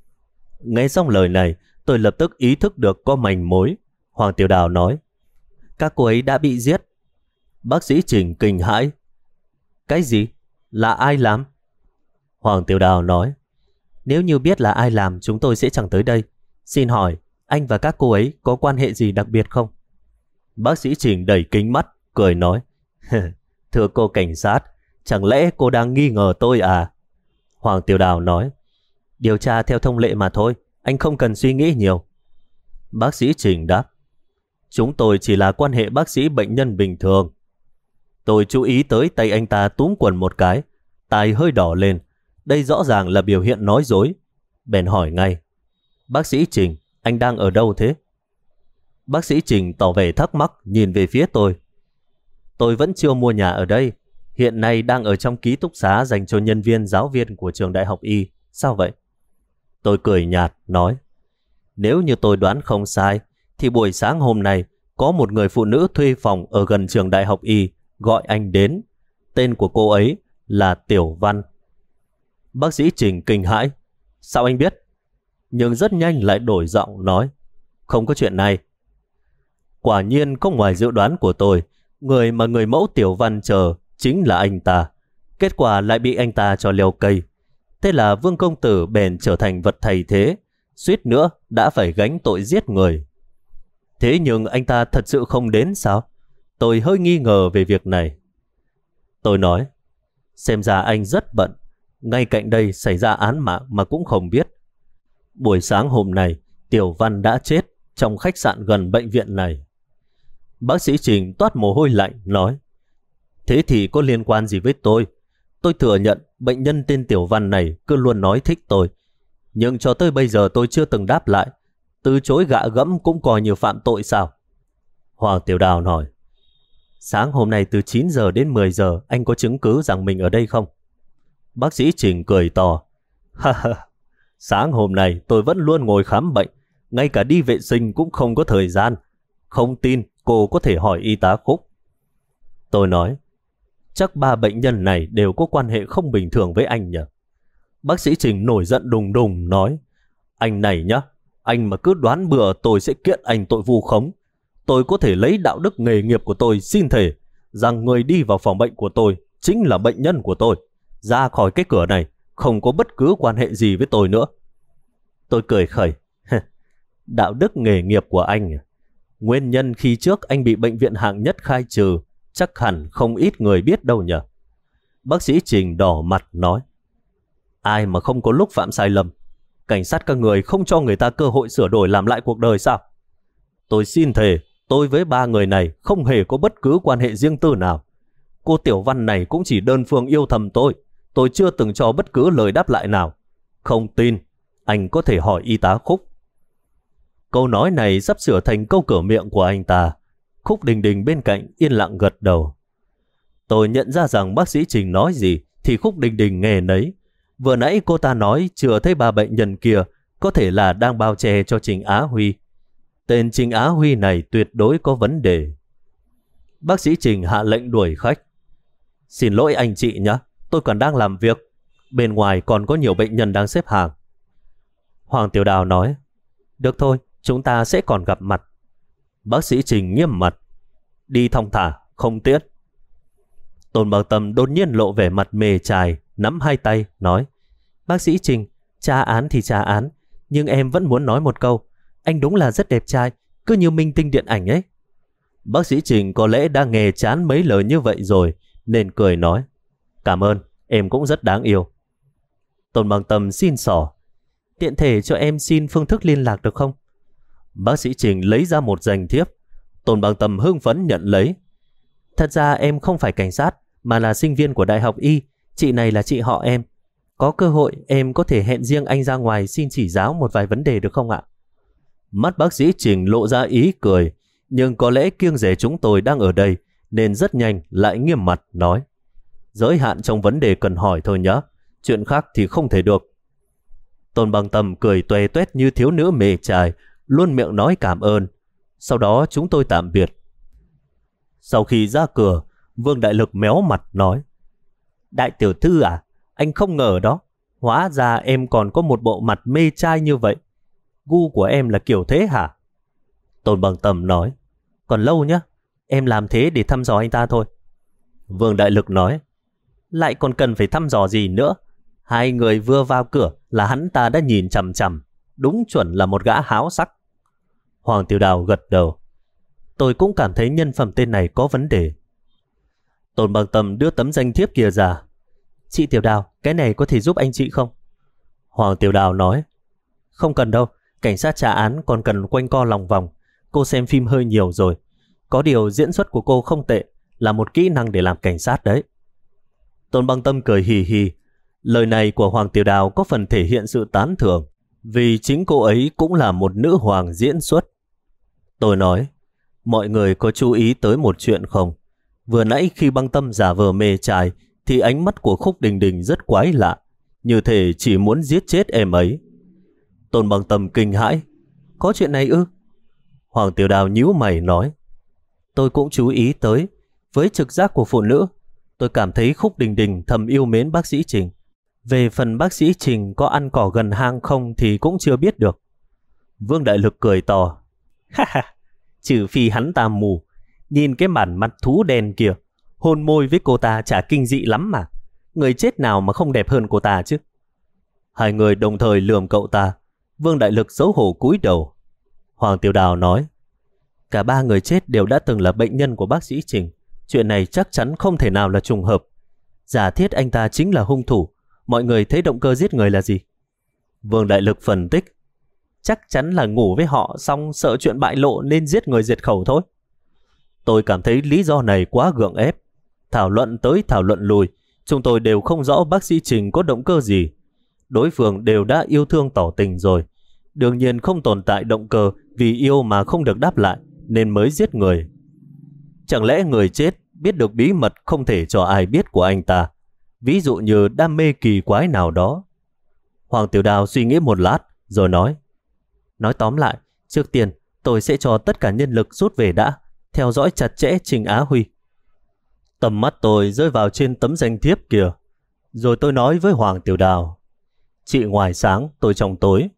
Nghe xong lời này, tôi lập tức ý thức được có manh mối. Hoàng Tiểu Đào nói: Các cô ấy đã bị giết. Bác sĩ Trình kinh hãi: Cái gì? Là ai làm? Hoàng Tiểu Đào nói: Nếu như biết là ai làm chúng tôi sẽ chẳng tới đây. Xin hỏi, anh và các cô ấy có quan hệ gì đặc biệt không? Bác sĩ Trình đẩy kính mắt, cười nói: Thưa cô cảnh sát, chẳng lẽ cô đang nghi ngờ tôi à? Hoàng Tiểu Đào nói: Điều tra theo thông lệ mà thôi, anh không cần suy nghĩ nhiều. Bác sĩ Trình đáp: Chúng tôi chỉ là quan hệ bác sĩ bệnh nhân bình thường. Tôi chú ý tới tay anh ta túm quần một cái, tai hơi đỏ lên. Đây rõ ràng là biểu hiện nói dối. Bèn hỏi ngay: Bác sĩ Trình, anh đang ở đâu thế? Bác sĩ Trình tỏ vẻ thắc mắc nhìn về phía tôi. Tôi vẫn chưa mua nhà ở đây, hiện nay đang ở trong ký túc xá dành cho nhân viên giáo viên của trường đại học Y. Sao vậy? Tôi cười nhạt nói: Nếu như tôi đoán không sai thì buổi sáng hôm nay có một người phụ nữ thuê phòng ở gần trường đại học Y gọi anh đến. Tên của cô ấy là Tiểu Văn. Bác sĩ Trình kinh hãi. Sao anh biết? Nhưng rất nhanh lại đổi giọng nói, không có chuyện này. Quả nhiên không ngoài dự đoán của tôi, người mà người mẫu Tiểu Văn chờ chính là anh ta. Kết quả lại bị anh ta cho leo cây. Thế là Vương công tử bèn trở thành vật thay thế, suýt nữa đã phải gánh tội giết người. Thế nhưng anh ta thật sự không đến sao? Tôi hơi nghi ngờ về việc này. Tôi nói, xem ra anh rất bận, ngay cạnh đây xảy ra án mạng mà cũng không biết. Buổi sáng hôm nay, Tiểu Văn đã chết trong khách sạn gần bệnh viện này. Bác sĩ Trình toát mồ hôi lạnh nói, thế thì có liên quan gì với tôi? Tôi thừa nhận bệnh nhân tên Tiểu Văn này cứ luôn nói thích tôi, nhưng cho tới bây giờ tôi chưa từng đáp lại. Từ chối gạ gẫm cũng coi như phạm tội sao? Hoàng Tiểu Đào hỏi, sáng hôm nay từ 9 giờ đến 10 giờ anh có chứng cứ rằng mình ở đây không? Bác sĩ Trình cười to, ha ha, sáng hôm nay tôi vẫn luôn ngồi khám bệnh, ngay cả đi vệ sinh cũng không có thời gian. Không tin cô có thể hỏi y tá Khúc. Tôi nói, chắc 3 bệnh nhân này đều có quan hệ không bình thường với anh nhỉ? Bác sĩ Trình nổi giận đùng đùng nói, anh này nhá, anh mà cứ đoán bừa tôi sẽ kiện anh tội vu khống. Tôi có thể lấy đạo đức nghề nghiệp của tôi xin thề rằng người đi vào phòng bệnh của tôi chính là bệnh nhân của tôi. Ra khỏi cái cửa này không có bất cứ quan hệ gì với tôi nữa. Tôi cười khẩy, đạo đức nghề nghiệp của anh à? Nguyên nhân khi trước anh bị bệnh viện hạng nhất khai trừ chắc hẳn không ít người biết đâu nhỉ? Bác sĩ Trình đỏ mặt nói, ai mà không có lúc phạm sai lầm? Cảnh sát các người không cho người ta cơ hội sửa đổi làm lại cuộc đời sao? Tôi xin thề, tôi với 3 người này không hề có bất cứ quan hệ riêng tư nào. Cô Tiểu Văn này cũng chỉ đơn phương yêu thầm tôi chưa từng cho bất cứ lời đáp lại nào. Không tin, anh có thể hỏi y tá Khúc. Câu nói này sắp sửa thành câu cửa miệng của anh ta. Khúc Đình Đình bên cạnh yên lặng gật đầu. Tôi nhận ra rằng bác sĩ Trình nói gì thì Khúc Đình Đình nghe nấy. Vừa nãy cô ta nói chưa thấy 3 bệnh nhân kia có thể là đang bao che cho Trình Á Huy. Tên Trình Á Huy này tuyệt đối có vấn đề. Bác sĩ Trình hạ lệnh đuổi khách. Xin lỗi anh chị nhé, tôi còn đang làm việc. Bên ngoài còn có nhiều bệnh nhân đang xếp hàng. Hoàng Tiểu Đào nói, được thôi, chúng ta sẽ còn gặp mặt. Bác sĩ Trình nghiêm mặt, đi thong thả, không tiết. Tôn Bằng Tâm đột nhiên lộ vẻ mặt mề chài, nắm hai tay, nói, bác sĩ Trình, tra án thì tra án, nhưng em vẫn muốn nói một câu. Anh đúng là rất đẹp trai, cứ như minh tinh điện ảnh ấy. Bác sĩ Trình có lẽ đã nghe chán mấy lời như vậy rồi, nên cười nói, cảm ơn, em cũng rất đáng yêu. Tôn Bằng Tâm xin xỏ, tiện thể cho em xin phương thức liên lạc được không? Bác sĩ Trình lấy ra một danh thiếp. Tôn Bằng Tâm hưng phấn nhận lấy. Thật ra em không phải cảnh sát, mà là sinh viên của Đại học Y. Chị này là chị họ em. Có cơ hội em có thể hẹn riêng anh ra ngoài xin chỉ giáo một vài vấn đề được không ạ? Mắt bác sĩ Trình lộ ra ý cười, nhưng có lẽ kiêng dè chúng tôi đang ở đây, nên rất nhanh lại nghiêm mặt nói, giới hạn trong vấn đề cần hỏi thôi nhé, chuyện khác thì không thể được. Tôn Bằng Tâm cười tuè tuét như thiếu nữ mề chài, luôn miệng nói cảm ơn. Sau đó chúng tôi tạm biệt. Sau khi ra cửa, Vương Đại Lực méo mặt nói, đại tiểu thư à, anh không ngờ đó, hóa ra em còn có một bộ mặt mê trai như vậy. Gu của em là kiểu thế hả? Tôn Bằng Tâm nói, còn lâu nhá, em làm thế để thăm dò anh ta thôi. Vương Đại Lực nói, lại còn cần phải thăm dò gì nữa? Hai người vừa vào cửa là hắn ta đã nhìn chằm chằm, đúng chuẩn là một gã háo sắc. Hoàng Tiểu Đào gật đầu, tôi cũng cảm thấy nhân phẩm tên này có vấn đề. Tôn Bằng Tâm đưa tấm danh thiếp kia ra. Chị Tiểu Đào, cái này có thể giúp anh chị không? Hoàng Tiểu Đào nói, không cần đâu, cảnh sát trả án còn cần quanh co lòng vòng. Cô xem phim hơi nhiều rồi. Có điều diễn xuất của cô không tệ, là một kỹ năng để làm cảnh sát đấy. Tôn Bằng Tâm cười hì hì. Lời này của Hoàng Tiểu Đào có phần thể hiện sự tán thưởng, vì chính cô ấy cũng là một nữ hoàng diễn xuất. Tôi nói, mọi người có chú ý tới một chuyện không? Vừa nãy khi Băng Tâm giả vờ mê trai thì ánh mắt của Khúc Đình Đình rất quái lạ, như thể chỉ muốn giết chết em ấy. Tôn Bằng Tâm kinh hãi, có chuyện này ư? Hoàng Tiểu Đào nhíu mày nói, Tôi cũng chú ý tới, với trực giác của phụ nữ, tôi cảm thấy Khúc Đình Đình thầm yêu mến bác sĩ Trình. Về phần bác sĩ Trình có ăn cỏ gần hang không thì cũng chưa biết được. Vương Đại Lực cười to. Ha ha, trừ phi hắn ta mù. Nhìn cái bản mặt thú đen kìa, hôn môi với cô ta chả kinh dị lắm mà. Người chết nào mà không đẹp hơn cô ta chứ. Hai người đồng thời lườm cậu ta. Vương Đại Lực xấu hổ cúi đầu. Hoàng Tiểu Đào nói, cả ba người chết đều đã từng là bệnh nhân của bác sĩ Trình. Chuyện này chắc chắn không thể nào là trùng hợp. Giả thiết anh ta chính là hung thủ. Mọi người thấy động cơ giết người là gì? Vương Đại Lực phân tích, chắc chắn là ngủ với họ xong sợ chuyện bại lộ nên giết người diệt khẩu thôi. Tôi cảm thấy lý do này quá gượng ép. Thảo luận tới thảo luận lùi, chúng tôi đều không rõ bác sĩ Trình có động cơ gì. Đối phương đều đã yêu thương tỏ tình rồi. Đương nhiên không tồn tại động cơ vì yêu mà không được đáp lại nên mới giết người. Chẳng lẽ người chết biết được bí mật không thể cho ai biết của anh ta, ví dụ như đam mê kỳ quái nào đó? Hoàng Tiểu Đào suy nghĩ một lát rồi nói tóm lại, trước tiên tôi sẽ cho tất cả nhân lực rút về đã, theo dõi chặt chẽ Trình Á Huy. Tầm mắt tôi rơi vào trên tấm danh thiếp kìa. Rồi tôi nói với Hoàng Tiểu Đào, chị ngoài sáng, tôi trong tối.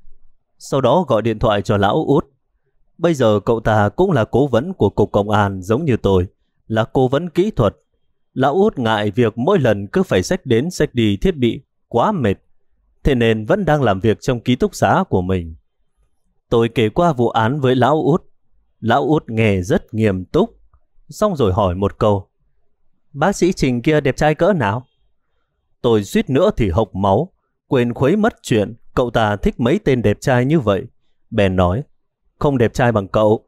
Sau đó gọi điện thoại cho lão Út. Bây giờ cậu ta cũng là cố vấn của Cục Công an giống như tôi, là cố vấn kỹ thuật. Lão Út ngại việc mỗi lần cứ phải xách đến xách đi thiết bị, quá mệt. Thế nên vẫn đang làm việc trong ký túc xá của mình. Tôi kể qua vụ án với lão Út. Lão Út nghe rất nghiêm túc, xong rồi hỏi một câu, bác sĩ Trình kia đẹp trai cỡ nào? Tôi suýt nữa thì hộc máu, quên khuấy mất chuyện cậu ta thích mấy tên đẹp trai như vậy. Bèn nói, không đẹp trai bằng cậu.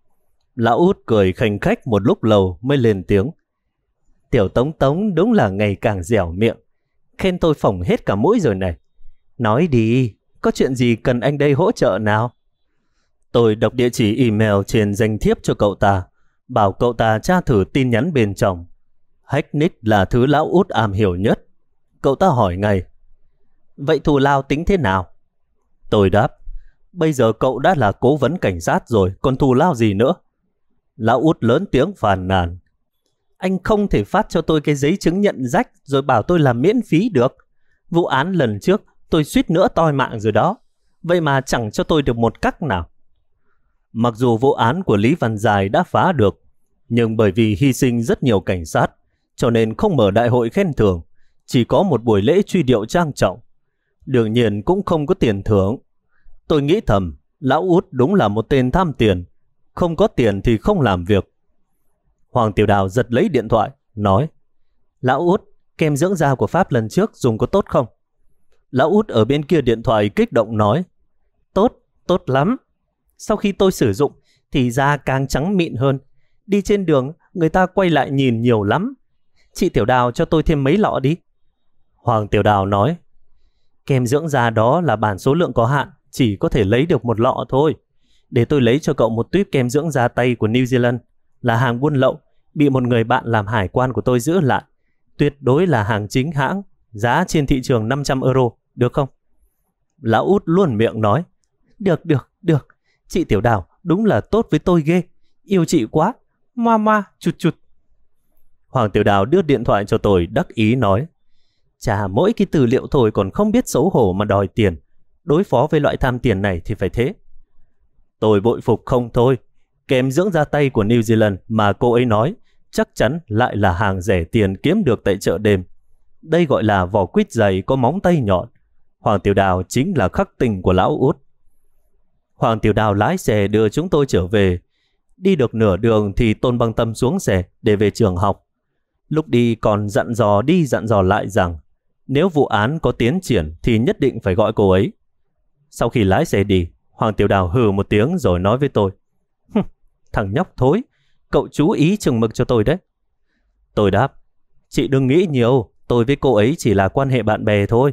Lão Út cười khanh khách một lúc lâu mới lên tiếng, Tiểu Tống Tống đúng là ngày càng dẻo miệng, khen tôi phỏng hết cả mũi rồi này. Nói đi, có chuyện gì cần anh đây hỗ trợ nào? Tôi đọc địa chỉ email trên danh thiếp cho cậu ta, bảo cậu ta tra thử tin nhắn bên trong. Hacknick là thứ lão Út am hiểu nhất. Cậu ta hỏi ngay, vậy thù lao tính thế nào? Tôi đáp, bây giờ cậu đã là cố vấn cảnh sát rồi, còn thù lao gì nữa? Lão Út lớn tiếng phàn nàn, anh không thể phát cho tôi cái giấy chứng nhận rách rồi bảo tôi làm miễn phí được. Vụ án lần trước tôi suýt nữa toi mạng rồi đó, vậy mà chẳng cho tôi được một cắc nào. Mặc dù vụ án của Lý Văn Dài đã phá được, nhưng bởi vì hy sinh rất nhiều cảnh sát, cho nên không mở đại hội khen thưởng, chỉ có một buổi lễ truy điệu trang trọng. Đương nhiên cũng không có tiền thưởng. Tôi nghĩ thầm, lão Út đúng là một tên tham tiền, không có tiền thì không làm việc. Hoàng Tiểu Đào giật lấy điện thoại, nói, lão Út, kem dưỡng da của Pháp lần trước dùng có tốt không? Lão Út ở bên kia điện thoại kích động nói, tốt, tốt lắm. Sau khi tôi sử dụng thì da càng trắng mịn hơn. Đi trên đường người ta quay lại nhìn nhiều lắm. Chị Tiểu Đào cho tôi thêm mấy lọ đi. Hoàng Tiểu Đào nói, kem dưỡng da đó là bản số lượng có hạn, chỉ có thể lấy được một lọ thôi. Để tôi lấy cho cậu một tuýp kem dưỡng da Tây của New Zealand, là hàng buôn lậu, bị một người bạn làm hải quan của tôi giữ lại. Tuyệt đối là hàng chính hãng, giá trên thị trường 500 euro, được không? Lão Út luôn miệng nói, được. Chị Tiểu Đào đúng là tốt với tôi ghê, yêu chị quá, ma chụt. Hoàng Tiểu Đào đưa điện thoại cho tôi đắc ý nói, chà, mỗi cái tư liệu thôi còn không biết xấu hổ mà đòi tiền. Đối phó với loại tham tiền này thì phải thế. Tôi bội phục không thôi. Kem dưỡng da Tây của New Zealand mà cô ấy nói chắc chắn lại là hàng rẻ tiền kiếm được tại chợ đêm. Đây gọi là vỏ quýt dày có móng tay nhọn. Hoàng Tiểu Đào chính là khắc tinh của lão Út. Hoàng Tiểu Đào lái xe đưa chúng tôi trở về. Đi được nửa đường thì Tôn Băng Tâm xuống xe để về trường học. Lúc đi còn dặn dò đi dặn dò lại rằng nếu vụ án có tiến triển thì nhất định phải gọi cô ấy. Sau khi lái xe đi, Hoàng Tiểu Đào hừ một tiếng rồi nói với tôi, thằng nhóc thối, cậu chú ý chừng mực cho tôi đấy. Tôi đáp, chị đừng nghĩ nhiều, tôi với cô ấy chỉ là quan hệ bạn bè thôi.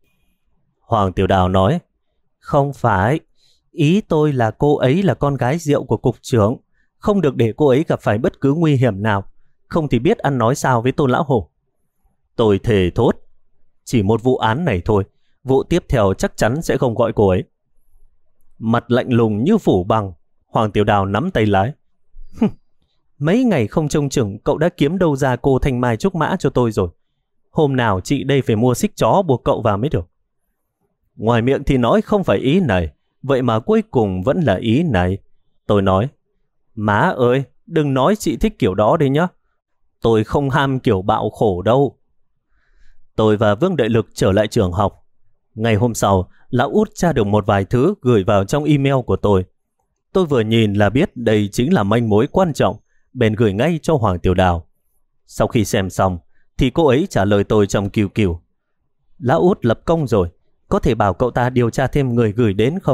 Hoàng Tiểu Đào nói, không phải, ý tôi là cô ấy là con gái rượu của cục trưởng, không được để cô ấy gặp phải bất cứ nguy hiểm nào, không thì biết ăn nói sao với Tôn Lão Hổ. Tôi thề thốt, chỉ một vụ án này thôi, vụ tiếp theo chắc chắn sẽ không gọi cô ấy. Mặt lạnh lùng như phủ băng, Hoàng Tiểu Đào nắm tay lái. Mấy ngày không trông chừng cậu đã kiếm đâu ra cô thanh mai trúc mã cho tôi rồi. Hôm nào chị đây phải mua xích chó buộc cậu vào mới được. Ngoài miệng thì nói không phải ý này, vậy mà cuối cùng vẫn là ý này. Tôi nói, má ơi, đừng nói chị thích kiểu đó đấy nhá. Tôi không ham kiểu bạo khổ đâu. Tôi và Vương Đại Lực trở lại trường học. Ngày hôm sau, lão út tra được một vài thứ gửi vào trong email của tôi. Tôi vừa nhìn là biết đây chính là manh mối quan trọng, bèn gửi ngay cho Hoàng Tiểu Đào. Sau khi xem xong, thì cô ấy trả lời tôi trong kiều kiều. Lão út lập công rồi, có thể bảo cậu ta điều tra thêm người gửi đến không?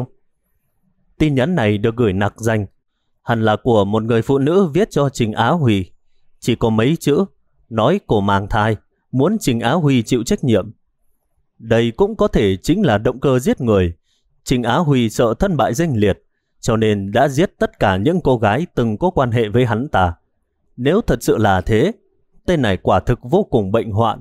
Tin nhắn này được gửi nặc danh, hẳn là của một người phụ nữ viết cho Trình Á Huy. Chỉ có mấy chữ, nói cô mang thai, muốn Trình Á Huy chịu trách nhiệm. Đây cũng có thể chính là động cơ giết người. Trình Á Huy sợ thân bại danh liệt, cho nên đã giết tất cả những cô gái từng có quan hệ với hắn ta. Nếu thật sự là thế, tên này quả thực vô cùng bệnh hoạn.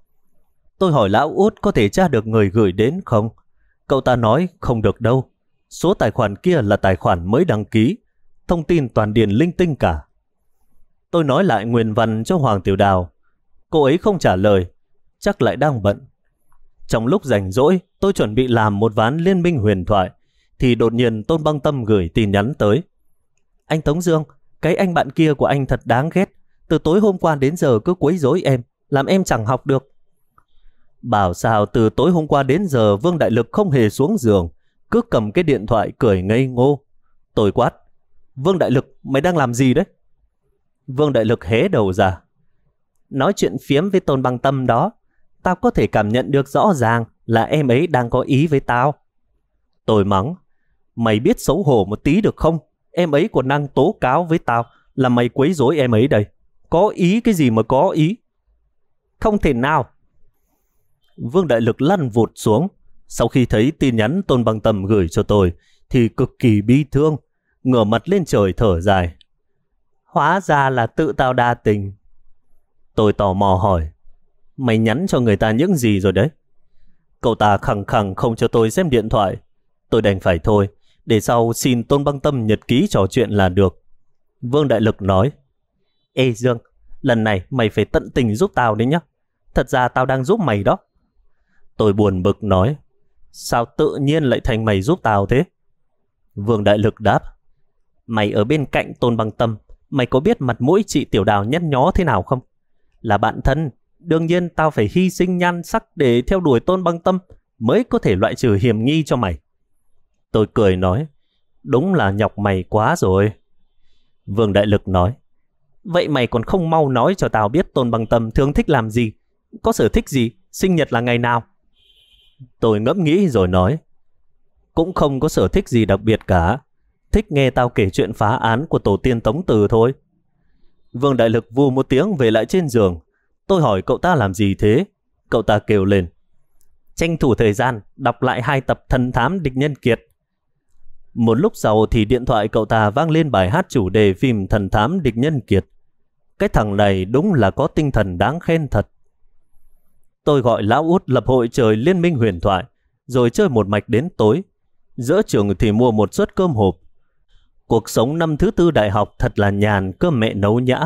Tôi hỏi lão út có thể tra được người gửi đến không? Cậu ta nói không được đâu. Số tài khoản kia là tài khoản mới đăng ký, thông tin toàn điền linh tinh cả. Tôi nói lại nguyên văn cho Hoàng Tiểu Đào. Cô ấy không trả lời, chắc lại đang bận. Trong lúc rảnh rỗi, tôi chuẩn bị làm một ván liên minh huyền thoại, thì đột nhiên Tôn Băng Tâm gửi tin nhắn tới. Anh Tống Dương, cái anh bạn kia của anh thật đáng ghét. Từ tối hôm qua đến giờ cứ quấy rối em, làm em chẳng học được. Bảo sao từ tối hôm qua đến giờ Vương Đại Lực không hề xuống giường, cứ cầm cái điện thoại cười ngây ngô. Tôi quát, Vương Đại Lực, mày đang làm gì đấy? Vương Đại Lực hé đầu ra. Nói chuyện phiếm với Tôn Băng Tâm đó, tao có thể cảm nhận được rõ ràng là em ấy đang có ý với tao. Tôi mắng, mày biết xấu hổ một tí được không? Em ấy còn đang tố cáo với tao là mày quấy rối em ấy đây. Có ý cái gì mà có ý? Không thể nào. Vương Đại Lực lăn vụt xuống. Sau khi thấy tin nhắn Tôn Băng Tâm gửi cho tôi thì cực kỳ bi thương, ngửa mặt lên trời thở dài. Hóa ra là tự tao đa tình. Tôi tò mò hỏi, mày nhắn cho người ta những gì rồi đấy? Cậu ta khăng khăng không cho tôi xem điện thoại. Tôi đành phải thôi, để sau xin Tôn Băng Tâm nhật ký trò chuyện là được. Vương Đại Lực nói, ê Dương, lần này mày phải tận tình giúp tao đấy nhá. Thật ra tao đang giúp mày đó. Tôi buồn bực nói, sao tự nhiên lại thành mày giúp tao thế? Vương Đại Lực đáp, mày ở bên cạnh Tôn Băng Tâm, mày có biết mặt mũi chị Tiểu Đào nhăn nhó thế nào không? Là bạn thân, đương nhiên tao phải hy sinh nhan sắc để theo đuổi Tôn Băng Tâm mới có thể loại trừ hiểm nghi cho mày. Tôi cười nói, đúng là nhọc mày quá rồi. Vương Đại Lực nói, vậy mày còn không mau nói cho tao biết Tôn Băng Tâm thường thích làm gì, có sở thích gì, sinh nhật là ngày nào? Tôi ngẫm nghĩ rồi nói, cũng không có sở thích gì đặc biệt cả, thích nghe tao kể chuyện phá án của tổ tiên Tống Từ thôi. Vương Đại Lực vù một tiếng về lại trên giường. Tôi hỏi cậu ta làm gì thế? Cậu ta kêu lên, tranh thủ thời gian đọc lại 2 tập Thần Thám Địch Nhân Kiệt. Một lúc sau thì điện thoại cậu ta vang lên bài hát chủ đề phim Thần Thám Địch Nhân Kiệt. Cái thằng này đúng là có tinh thần đáng khen thật. Tôi gọi lão út lập hội trời liên minh huyền thoại, rồi chơi một mạch đến tối. Giữa trường thì mua một suất cơm hộp. Cuộc sống năm thứ 4 đại học thật là nhàn, cơm mẹ nấu nhã.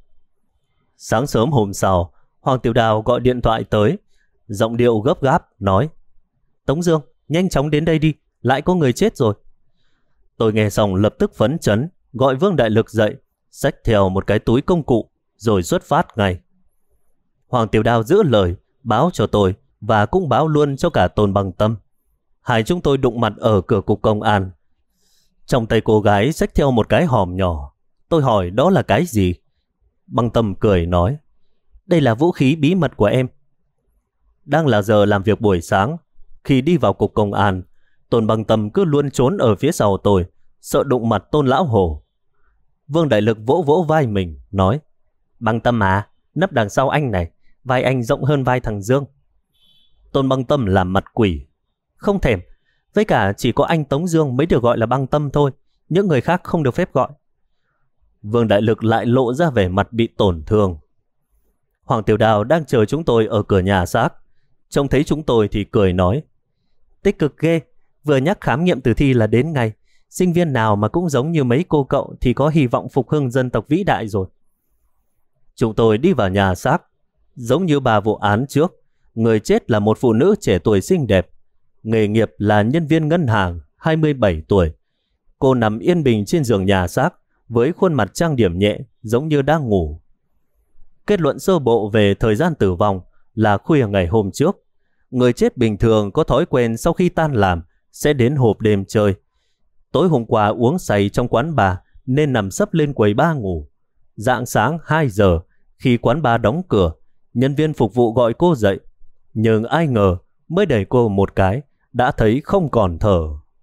Sáng sớm hôm sau, Hoàng Tiểu Đào gọi điện thoại tới, giọng điệu gấp gáp nói, Tống Dương, nhanh chóng đến đây đi, lại có người chết rồi. Tôi nghe xong lập tức phấn chấn, gọi Vương Đại Lực dậy, xách theo một cái túi công cụ, rồi xuất phát ngay. Hoàng Tiểu Đào giữ lời, báo cho tôi và cũng báo luôn cho cả Tôn Băng Tâm. Hai chúng tôi đụng mặt ở cửa cục công an. Trong tay cô gái xách theo một cái hòm nhỏ. Tôi hỏi đó là cái gì? Băng Tâm cười nói, đây là vũ khí bí mật của em. Đang là giờ làm việc buổi sáng. Khi đi vào cục công an, Tôn Băng Tâm cứ luôn trốn ở phía sau tôi, sợ đụng mặt Tôn Lão Hổ. Vương Đại Lực vỗ vỗ vai mình, nói, Băng Tâm à, nấp đằng sau anh này, vai anh rộng hơn vai thằng Dương. Tôn Băng Tâm làm mặt quỷ, không thèm, với cả chỉ có anh Tống Dương mới được gọi là Băng Tâm thôi, những người khác không được phép gọi. Vương Đại Lực lại lộ ra vẻ mặt bị tổn thương. Hoàng Tiểu Đào đang chờ chúng tôi ở cửa nhà xác, trông thấy chúng tôi thì cười nói, tích cực ghê, vừa nhắc khám nghiệm tử thi là đến ngay, Sinh viên nào mà cũng giống như mấy cô cậu thì có hy vọng phục hưng dân tộc vĩ đại rồi. Chúng tôi đi vào nhà xác. Giống như 3 vụ án trước, người chết là một phụ nữ trẻ tuổi xinh đẹp. Nghề nghiệp là nhân viên ngân hàng, 27 tuổi. Cô nằm yên bình trên giường nhà xác với khuôn mặt trang điểm nhẹ giống như đang ngủ. Kết luận sơ bộ về thời gian tử vong là khuya ngày hôm trước. Người chết bình thường có thói quen sau khi tan làm sẽ đến hộp đêm chơi. Tối hôm qua uống say trong quán bar nên nằm sấp lên quầy bar ngủ. Rạng sáng 2 giờ, khi quán bar đóng cửa, nhân viên phục vụ gọi cô dậy. Nhưng ai ngờ mới đẩy cô một cái đã thấy không còn thở.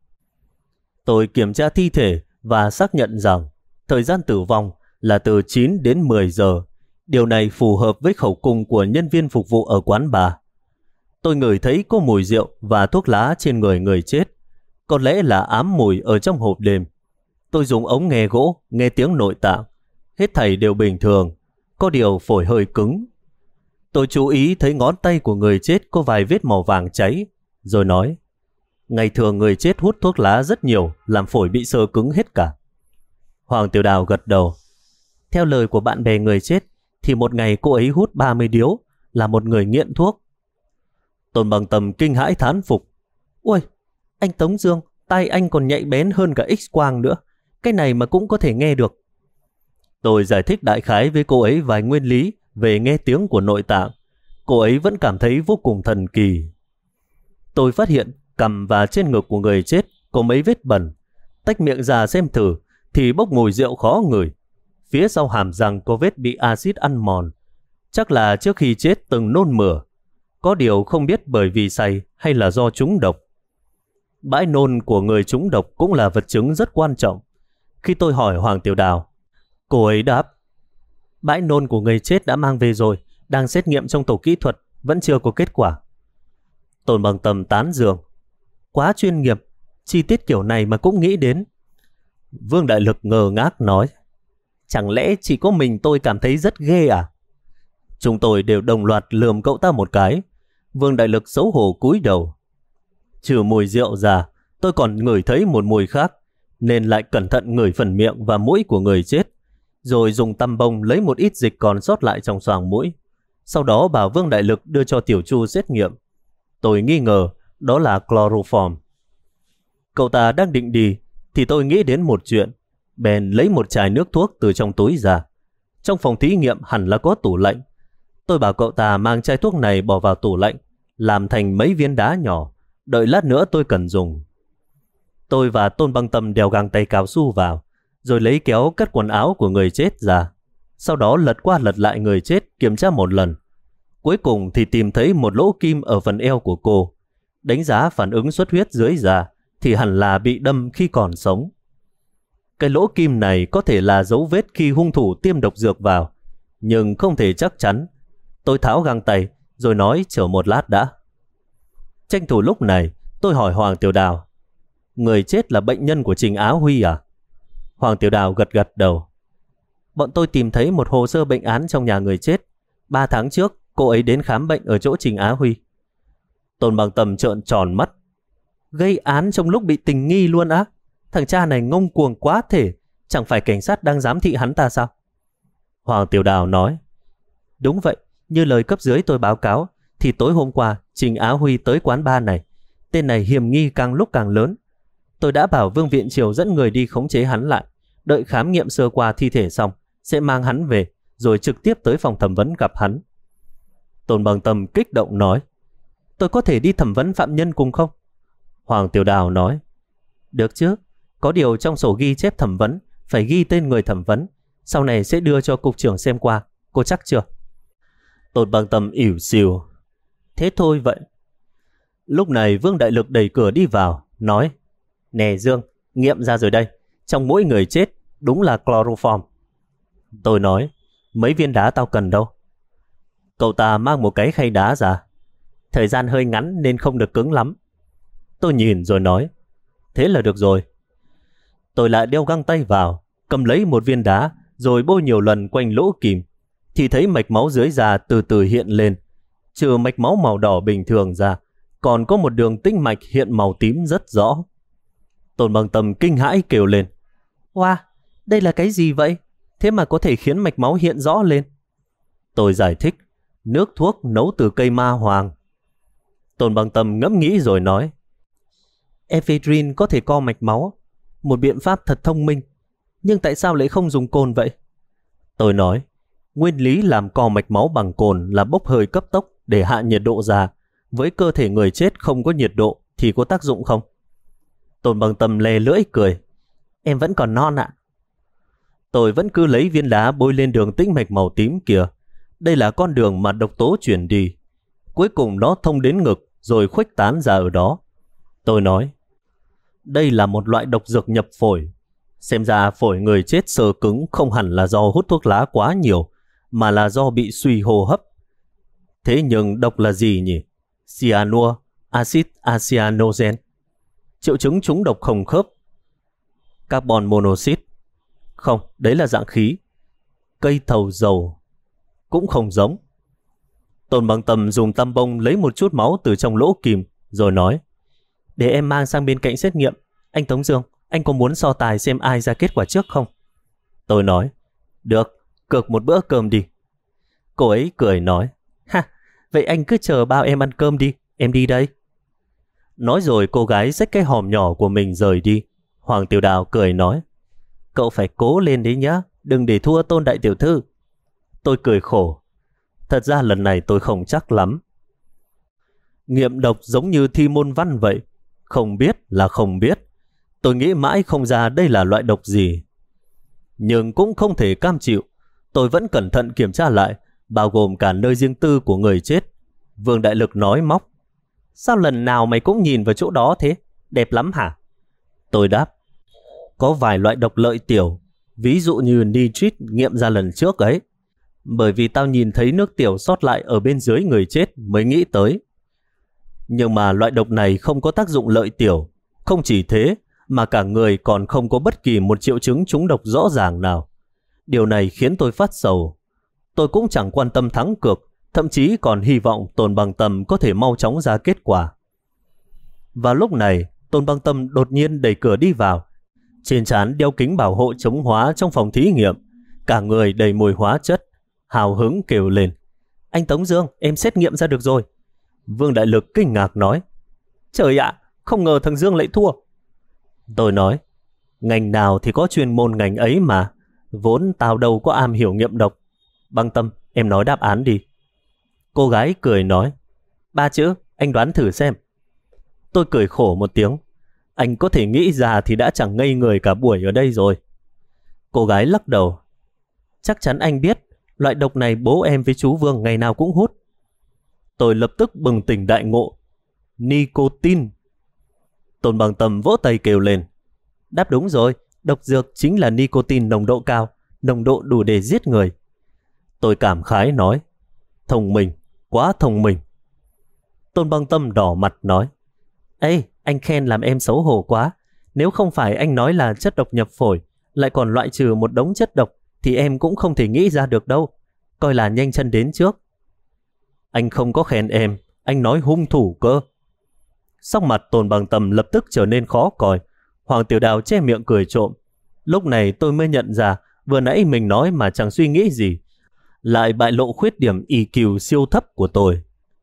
Tôi kiểm tra thi thể và xác nhận rằng thời gian tử vong là từ 9 đến 10 giờ. Điều này phù hợp với khẩu cung của nhân viên phục vụ ở quán bar. Tôi ngửi thấy có mùi rượu và thuốc lá trên người người chết. Có lẽ là ám mùi ở trong hộp đêm. Tôi dùng ống nghe gỗ, nghe tiếng nội tạng. Hết thảy đều bình thường, có điều phổi hơi cứng. Tôi chú ý thấy ngón tay của người chết có vài vết màu vàng cháy, rồi nói, ngày thường người chết hút thuốc lá rất nhiều, làm phổi bị xơ cứng hết cả. Hoàng Tiểu Đào gật đầu. Theo lời của bạn bè người chết, thì một ngày cô ấy hút 30 điếu, là một người nghiện thuốc. Tôn Bằng Tầm kinh hãi thán phục. Ôi, anh Tống Dương, tai anh còn nhạy bén hơn cả X-quang nữa. Cái này mà cũng có thể nghe được. Tôi giải thích đại khái với cô ấy vài nguyên lý về nghe tiếng của nội tạng. Cô ấy vẫn cảm thấy vô cùng thần kỳ. Tôi phát hiện cằm và trên ngực của người chết có mấy vết bẩn. Tách miệng ra xem thử thì bốc mùi rượu khó ngửi. Phía sau hàm răng có vết bị axit ăn mòn. Chắc là trước khi chết từng nôn mửa. Có điều không biết bởi vì say hay là do trúng độc. Bãi nôn của người trúng độc cũng là vật chứng rất quan trọng. Khi tôi hỏi Hoàng Tiểu Đào, cô ấy đáp, bãi nôn của người chết đã mang về rồi, đang xét nghiệm trong tổ kỹ thuật, vẫn chưa có kết quả. Tôn Bằng Tầm tán dương, quá chuyên nghiệp, chi tiết kiểu này mà cũng nghĩ đến. Vương Đại Lực ngơ ngác nói, chẳng lẽ chỉ có mình tôi cảm thấy rất ghê à? Chúng tôi đều đồng loạt lườm cậu ta một cái. Vương Đại Lực xấu hổ cúi đầu. Trừ mùi rượu ra, tôi còn ngửi thấy một mùi khác, nên lại cẩn thận ngửi phần miệng và mũi của người chết, rồi dùng tăm bông lấy một ít dịch còn sót lại trong xoàng mũi. Sau đó bảo Vương Đại Lực đưa cho Tiểu Chu xét nghiệm. Tôi nghi ngờ đó là chloroform. Cậu ta đang định đi thì tôi nghĩ đến một chuyện, bèn lấy một chai nước thuốc từ trong túi ra. Trong phòng thí nghiệm hẳn là có tủ lạnh. Tôi bảo cậu ta mang chai thuốc này bỏ vào tủ lạnh, làm thành mấy viên đá nhỏ, đợi lát nữa tôi cần dùng. Tôi và Tôn Băng Tâm đeo găng tay cao su vào, rồi lấy kéo cắt quần áo của người chết ra. Sau đó lật qua lật lại người chết kiểm tra một lần. Cuối cùng thì tìm thấy một lỗ kim ở phần eo của cô. Đánh giá phản ứng xuất huyết dưới da thì hẳn là bị đâm khi còn sống. Cái lỗ kim này có thể là dấu vết khi hung thủ tiêm độc dược vào, nhưng không thể chắc chắn. Tôi tháo găng tay rồi nói chờ một lát đã. Tranh thủ lúc này tôi hỏi Hoàng Tiểu Đào, người chết là bệnh nhân của Trình Á Huy à? Hoàng Tiểu Đào gật gật đầu. Bọn tôi tìm thấy một hồ sơ bệnh án trong nhà người chết. 3 tháng trước cô ấy đến khám bệnh ở chỗ Trình Á Huy. Tôn Bằng Tầm trợn tròn mắt. Gây án trong lúc bị tình nghi luôn á? Thằng cha này ngông cuồng quá thể. Chẳng phải cảnh sát đang giám thị hắn ta sao? Hoàng Tiểu Đào nói, đúng vậy, như lời cấp dưới tôi báo cáo thì tối hôm qua Trình Á Huy tới quán bar này. Tên này hiểm nghi càng lúc càng lớn. Tôi đã bảo Vương Viện Triều dẫn người đi khống chế hắn lại. Đợi khám nghiệm sơ qua thi thể xong sẽ mang hắn về, rồi trực tiếp tới phòng thẩm vấn gặp hắn. Tôn Bằng Tâm kích động nói, tôi có thể đi thẩm vấn phạm nhân cùng không? Hoàng Tiểu Đào nói, được chứ, có điều trong sổ ghi chép thẩm vấn phải ghi tên người thẩm vấn, sau này sẽ đưa cho cục trưởng xem qua, cô chắc chưa? Tôn Bằng Tâm ỉu xìu, thế thôi vậy. Lúc này Vương Đại Lực đẩy cửa đi vào, nói, nè Dương, nghiệm ra rồi đây, trong mỗi người chết đúng là chloroform. Tôi nói, mấy viên đá tao cần đâu. Cậu ta mang một cái khay đá ra. Thời gian hơi ngắn nên không được cứng lắm. Tôi nhìn rồi nói, thế là được rồi. Tôi lại đeo găng tay vào, cầm lấy một viên đá rồi bôi nhiều lần quanh lỗ kìm, thì thấy mạch máu dưới da từ từ hiện lên. Trừ mạch máu màu đỏ bình thường ra, còn có một đường tĩnh mạch hiện màu tím rất rõ. Tôn Băng Tâm kinh hãi kêu lên. Wow, đây là cái gì vậy? Thế mà có thể khiến mạch máu hiện rõ lên. Tôi giải thích, nước thuốc nấu từ cây ma hoàng. Tôn Băng Tâm ngẫm nghĩ rồi nói, ephedrine có thể co mạch máu, một biện pháp thật thông minh, nhưng tại sao lại không dùng cồn vậy? Tôi nói, nguyên lý làm co mạch máu bằng cồn là bốc hơi cấp tốc để hạ nhiệt độ ra. Với cơ thể người chết không có nhiệt độ thì có tác dụng không? Tôn Băng Tâm lè lưỡi cười, em vẫn còn non ạ. Tôi vẫn cứ lấy viên đá bôi lên đường tĩnh mạch màu tím kìa. Đây là con đường mà độc tố chuyển đi. Cuối cùng nó thông đến ngực rồi khuếch tán ra ở đó. Tôi nói, đây là một loại độc dược nhập phổi. Xem ra phổi người chết sơ cứng không hẳn là do hút thuốc lá quá nhiều, mà là do bị suy hô hấp. Thế nhưng độc là gì nhỉ? Cyanua, axit acyanogen. Triệu chứng trúng độc không khớp. Carbon monoxide. Không, đấy là dạng khí. Cây thầu dầu. Cũng không giống. Tôn Băng Tâm dùng tăm bông lấy một chút máu từ trong lỗ kìm, rồi nói, để em mang sang bên cạnh xét nghiệm. Anh Tống Dương, anh có muốn so tài xem ai ra kết quả trước không? Tôi nói, được, cược một bữa cơm đi. Cô ấy cười nói, ha, vậy anh cứ chờ bao em ăn cơm đi, em đi đây. Nói rồi cô gái xách cái hòm nhỏ của mình rời đi. Hoàng Tiểu Đào cười nói, cậu phải cố lên đấy nhá, đừng để thua Tôn đại tiểu thư. Tôi cười khổ, thật ra lần này tôi không chắc lắm. Nghiệm độc giống như thi môn văn vậy, không biết là không biết. Tôi nghĩ mãi không ra đây là loại độc gì. Nhưng cũng không thể cam chịu. Tôi vẫn cẩn thận kiểm tra lại, bao gồm cả nơi riêng tư của người chết. Vương Đại Lực nói móc, sao lần nào mày cũng nhìn vào chỗ đó thế? Đẹp lắm hả? Tôi đáp, có vài loại độc lợi tiểu, ví dụ như nitrit nghiệm ra lần trước ấy. Bởi vì tao nhìn thấy nước tiểu sót lại ở bên dưới người chết mới nghĩ tới. Nhưng mà loại độc này không có tác dụng lợi tiểu. Không chỉ thế, mà cả người còn không có bất kỳ một triệu chứng trúng độc rõ ràng nào. Điều này khiến tôi phát sầu. Tôi cũng chẳng quan tâm thắng cược, thậm chí còn hy vọng Tôn Băng Tâm có thể mau chóng ra kết quả. Và lúc này, Tôn Băng Tâm đột nhiên đẩy cửa đi vào. Trên trán đeo kính bảo hộ chống hóa trong phòng thí nghiệm, cả người đầy mùi hóa chất, hào hứng kêu lên, anh Tống Dương, em xét nghiệm ra được rồi. Vương Đại Lực kinh ngạc nói, trời ạ, không ngờ thằng Dương lại thua. Tôi nói, ngành nào thì có chuyên môn ngành ấy mà, vốn tao đâu có am hiểu nghiệm độc. Băng Tâm, em nói đáp án đi. Cô gái cười nói, 3 chữ, anh đoán thử xem. Tôi cười khổ một tiếng, anh có thể nghĩ ra thì đã chẳng ngây người cả buổi ở đây rồi. Cô gái lắc đầu, chắc chắn anh biết, loại độc này bố em với chú Vương ngày nào cũng hút. Tôi lập tức bừng tỉnh đại ngộ, nicotine. Tôn Băng Tâm vỗ tay kêu lên, đáp đúng rồi, độc dược chính là nicotine nồng độ cao, nồng độ đủ để giết người. Tôi cảm khái nói, thông minh, quá thông minh. Tôn Băng Tâm đỏ mặt nói, ê, anh khen làm em xấu hổ quá. Nếu không phải anh nói là chất độc nhập phổi, lại còn loại trừ một đống chất độc, thì em cũng không thể nghĩ ra được đâu. Coi là nhanh chân đến trước. Anh không có khen em, anh nói hung thủ cơ. Sắc mặt Tôn Băng Tâm lập tức trở nên khó coi. Hoàng Tiểu Đào che miệng cười trộm. Lúc này tôi mới nhận ra, vừa nãy mình nói mà chẳng suy nghĩ gì, lại bại lộ khuyết điểm EQ siêu thấp của tôi.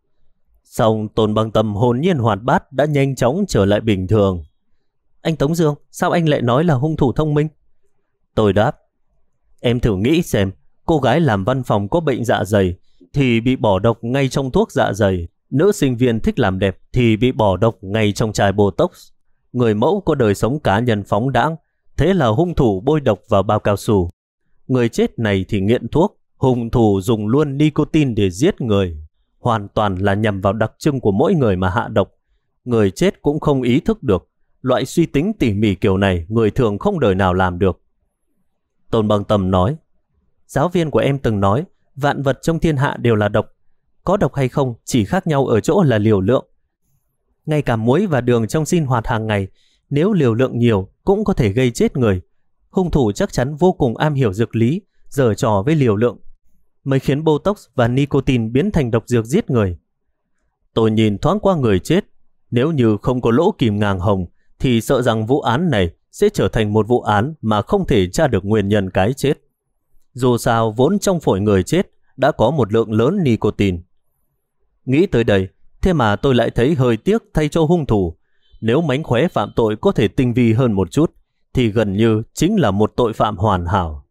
Xong Tôn Băng Tâm hồn nhiên hoạt bát đã nhanh chóng trở lại bình thường. Anh Tống Dương, sao anh lại nói là hung thủ thông minh? Tôi đáp, em thử nghĩ xem, cô gái làm văn phòng có bệnh dạ dày thì bị bỏ độc ngay trong thuốc dạ dày. Nữ sinh viên thích làm đẹp thì bị bỏ độc ngay trong chai Botox. Người mẫu có đời sống cá nhân phóng đãng, thế là hung thủ bôi độc vào bao cao su. Người chết này thì nghiện thuốc, hung thủ dùng luôn nicotine để giết người. Hoàn toàn là nhằm vào đặc trưng của mỗi người mà hạ độc. Người chết cũng không ý thức được. Loại suy tính tỉ mỉ kiểu này người thường không đời nào làm được. Tôn Băng Tâm nói, giáo viên của em từng nói vạn vật trong thiên hạ đều là độc. Có độc hay không chỉ khác nhau ở chỗ là liều lượng. Ngay cả muối và đường trong sinh hoạt hàng ngày, nếu liều lượng nhiều cũng có thể gây chết người. Hung thủ chắc chắn vô cùng am hiểu dược lý, giở trò với liều lượng, mới khiến Botox và nicotine biến thành độc dược giết người. Tôi nhìn thoáng qua người chết, nếu như không có lỗ kìm ngàng hồng thì sợ rằng vụ án này sẽ trở thành một vụ án mà không thể tra được nguyên nhân cái chết. Dù sao vốn trong phổi người chết đã có một lượng lớn nicotine. Nghĩ tới đây, thế mà tôi lại thấy hơi tiếc thay cho hung thủ. Nếu mánh khóe phạm tội có thể tinh vi hơn một chút, thì gần như chính là một tội phạm hoàn hảo.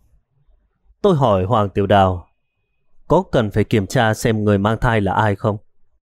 Tôi hỏi Hoàng Tiểu Đào, có cần phải kiểm tra xem người mang thai là ai không?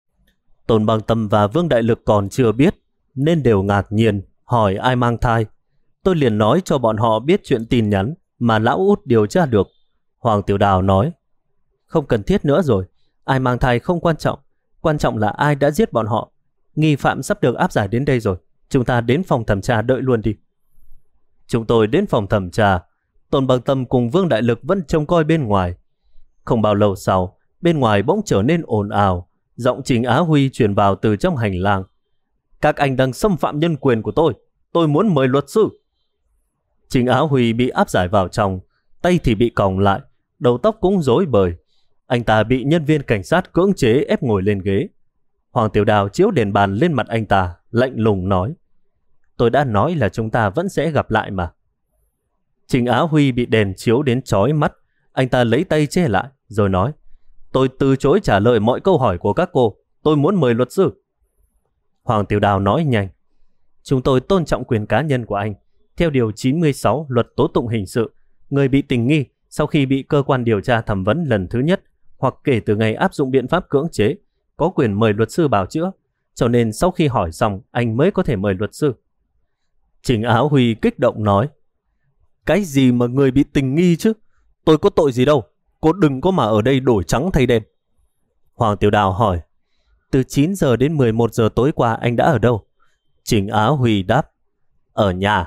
Tôn Băng Tâm và Vương Đại Lực còn chưa biết, nên đều ngạc nhiên hỏi ai mang thai. Tôi liền nói cho bọn họ biết chuyện tin nhắn mà lão út điều tra được. Hoàng Tiểu Đào nói, không cần thiết nữa rồi, ai mang thai không quan trọng là ai đã giết bọn họ. Nghi phạm sắp được áp giải đến đây rồi, chúng ta đến phòng thẩm tra đợi luôn đi. Chúng tôi đến phòng thẩm tra, Tôn Băng Tâm cùng Vương Đại Lực vẫn trông coi bên ngoài. Không bao lâu sau, bên ngoài bỗng trở nên ồn ào, giọng Trình Á Huy truyền vào từ trong hành lang. Các anh đang xâm phạm nhân quyền của tôi muốn mời luật sư. Trình Á Huy bị áp giải vào trong, tay thì bị còng lại, đầu tóc cũng rối bời. Anh ta bị nhân viên cảnh sát cưỡng chế ép ngồi lên ghế. Hoàng Tiểu Đào chiếu đèn bàn lên mặt anh ta, lạnh lùng nói, tôi đã nói là chúng ta vẫn sẽ gặp lại mà. Trình Á Huy bị đèn chiếu đến chói mắt, anh ta lấy tay che lại, rồi nói, tôi từ chối trả lời mọi câu hỏi của các cô, tôi muốn mời luật sư. Hoàng Tiểu Đào nói nhanh, chúng tôi tôn trọng quyền cá nhân của anh. Theo điều 96 luật tố tụng hình sự, người bị tình nghi sau khi bị cơ quan điều tra thẩm vấn lần thứ nhất hoặc kể từ ngày áp dụng biện pháp cưỡng chế có quyền mời luật sư bào chữa, cho nên sau khi hỏi xong anh mới có thể mời luật sư. Trình Á Huy kích động nói, cái gì mà người bị tình nghi chứ? Tôi có tội gì đâu, cô đừng có mà ở đây đổi trắng thay đen. Hoàng Tiểu Đào hỏi, từ 9 giờ đến 11 giờ tối qua anh đã ở đâu? Trình Á Huy đáp, ở nhà.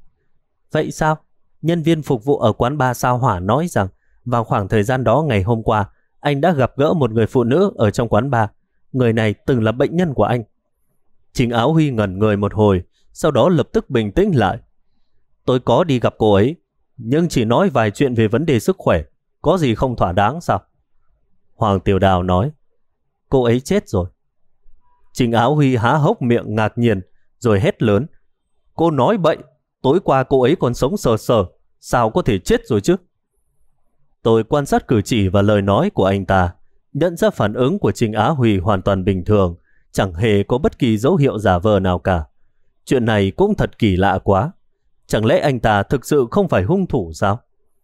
Vậy sao? Nhân viên phục vụ ở quán bar Sao Hỏa nói rằng vào khoảng thời gian đó ngày hôm qua anh đã gặp gỡ một người phụ nữ ở trong quán bar. Người này từng là bệnh nhân của anh. Trình Á Huy ngẩn người một hồi, sau đó lập tức bình tĩnh lại. Tôi có đi gặp cô ấy, nhưng chỉ nói vài chuyện về vấn đề sức khỏe, có gì không thỏa đáng sao? Hoàng Tiểu Đào nói, cô ấy chết rồi. Trình Á Huy há hốc miệng ngạc nhiên, rồi hét lớn, cô nói bậy, tối qua cô ấy còn sống sờ sờ, sao có thể chết rồi chứ? Tôi quan sát cử chỉ và lời nói của anh ta, nhận ra phản ứng của Trình Á Huy hoàn toàn bình thường, chẳng hề có bất kỳ dấu hiệu giả vờ nào cả. Chuyện này cũng thật kỳ lạ quá. Chẳng lẽ anh ta thực sự không phải hung thủ sao?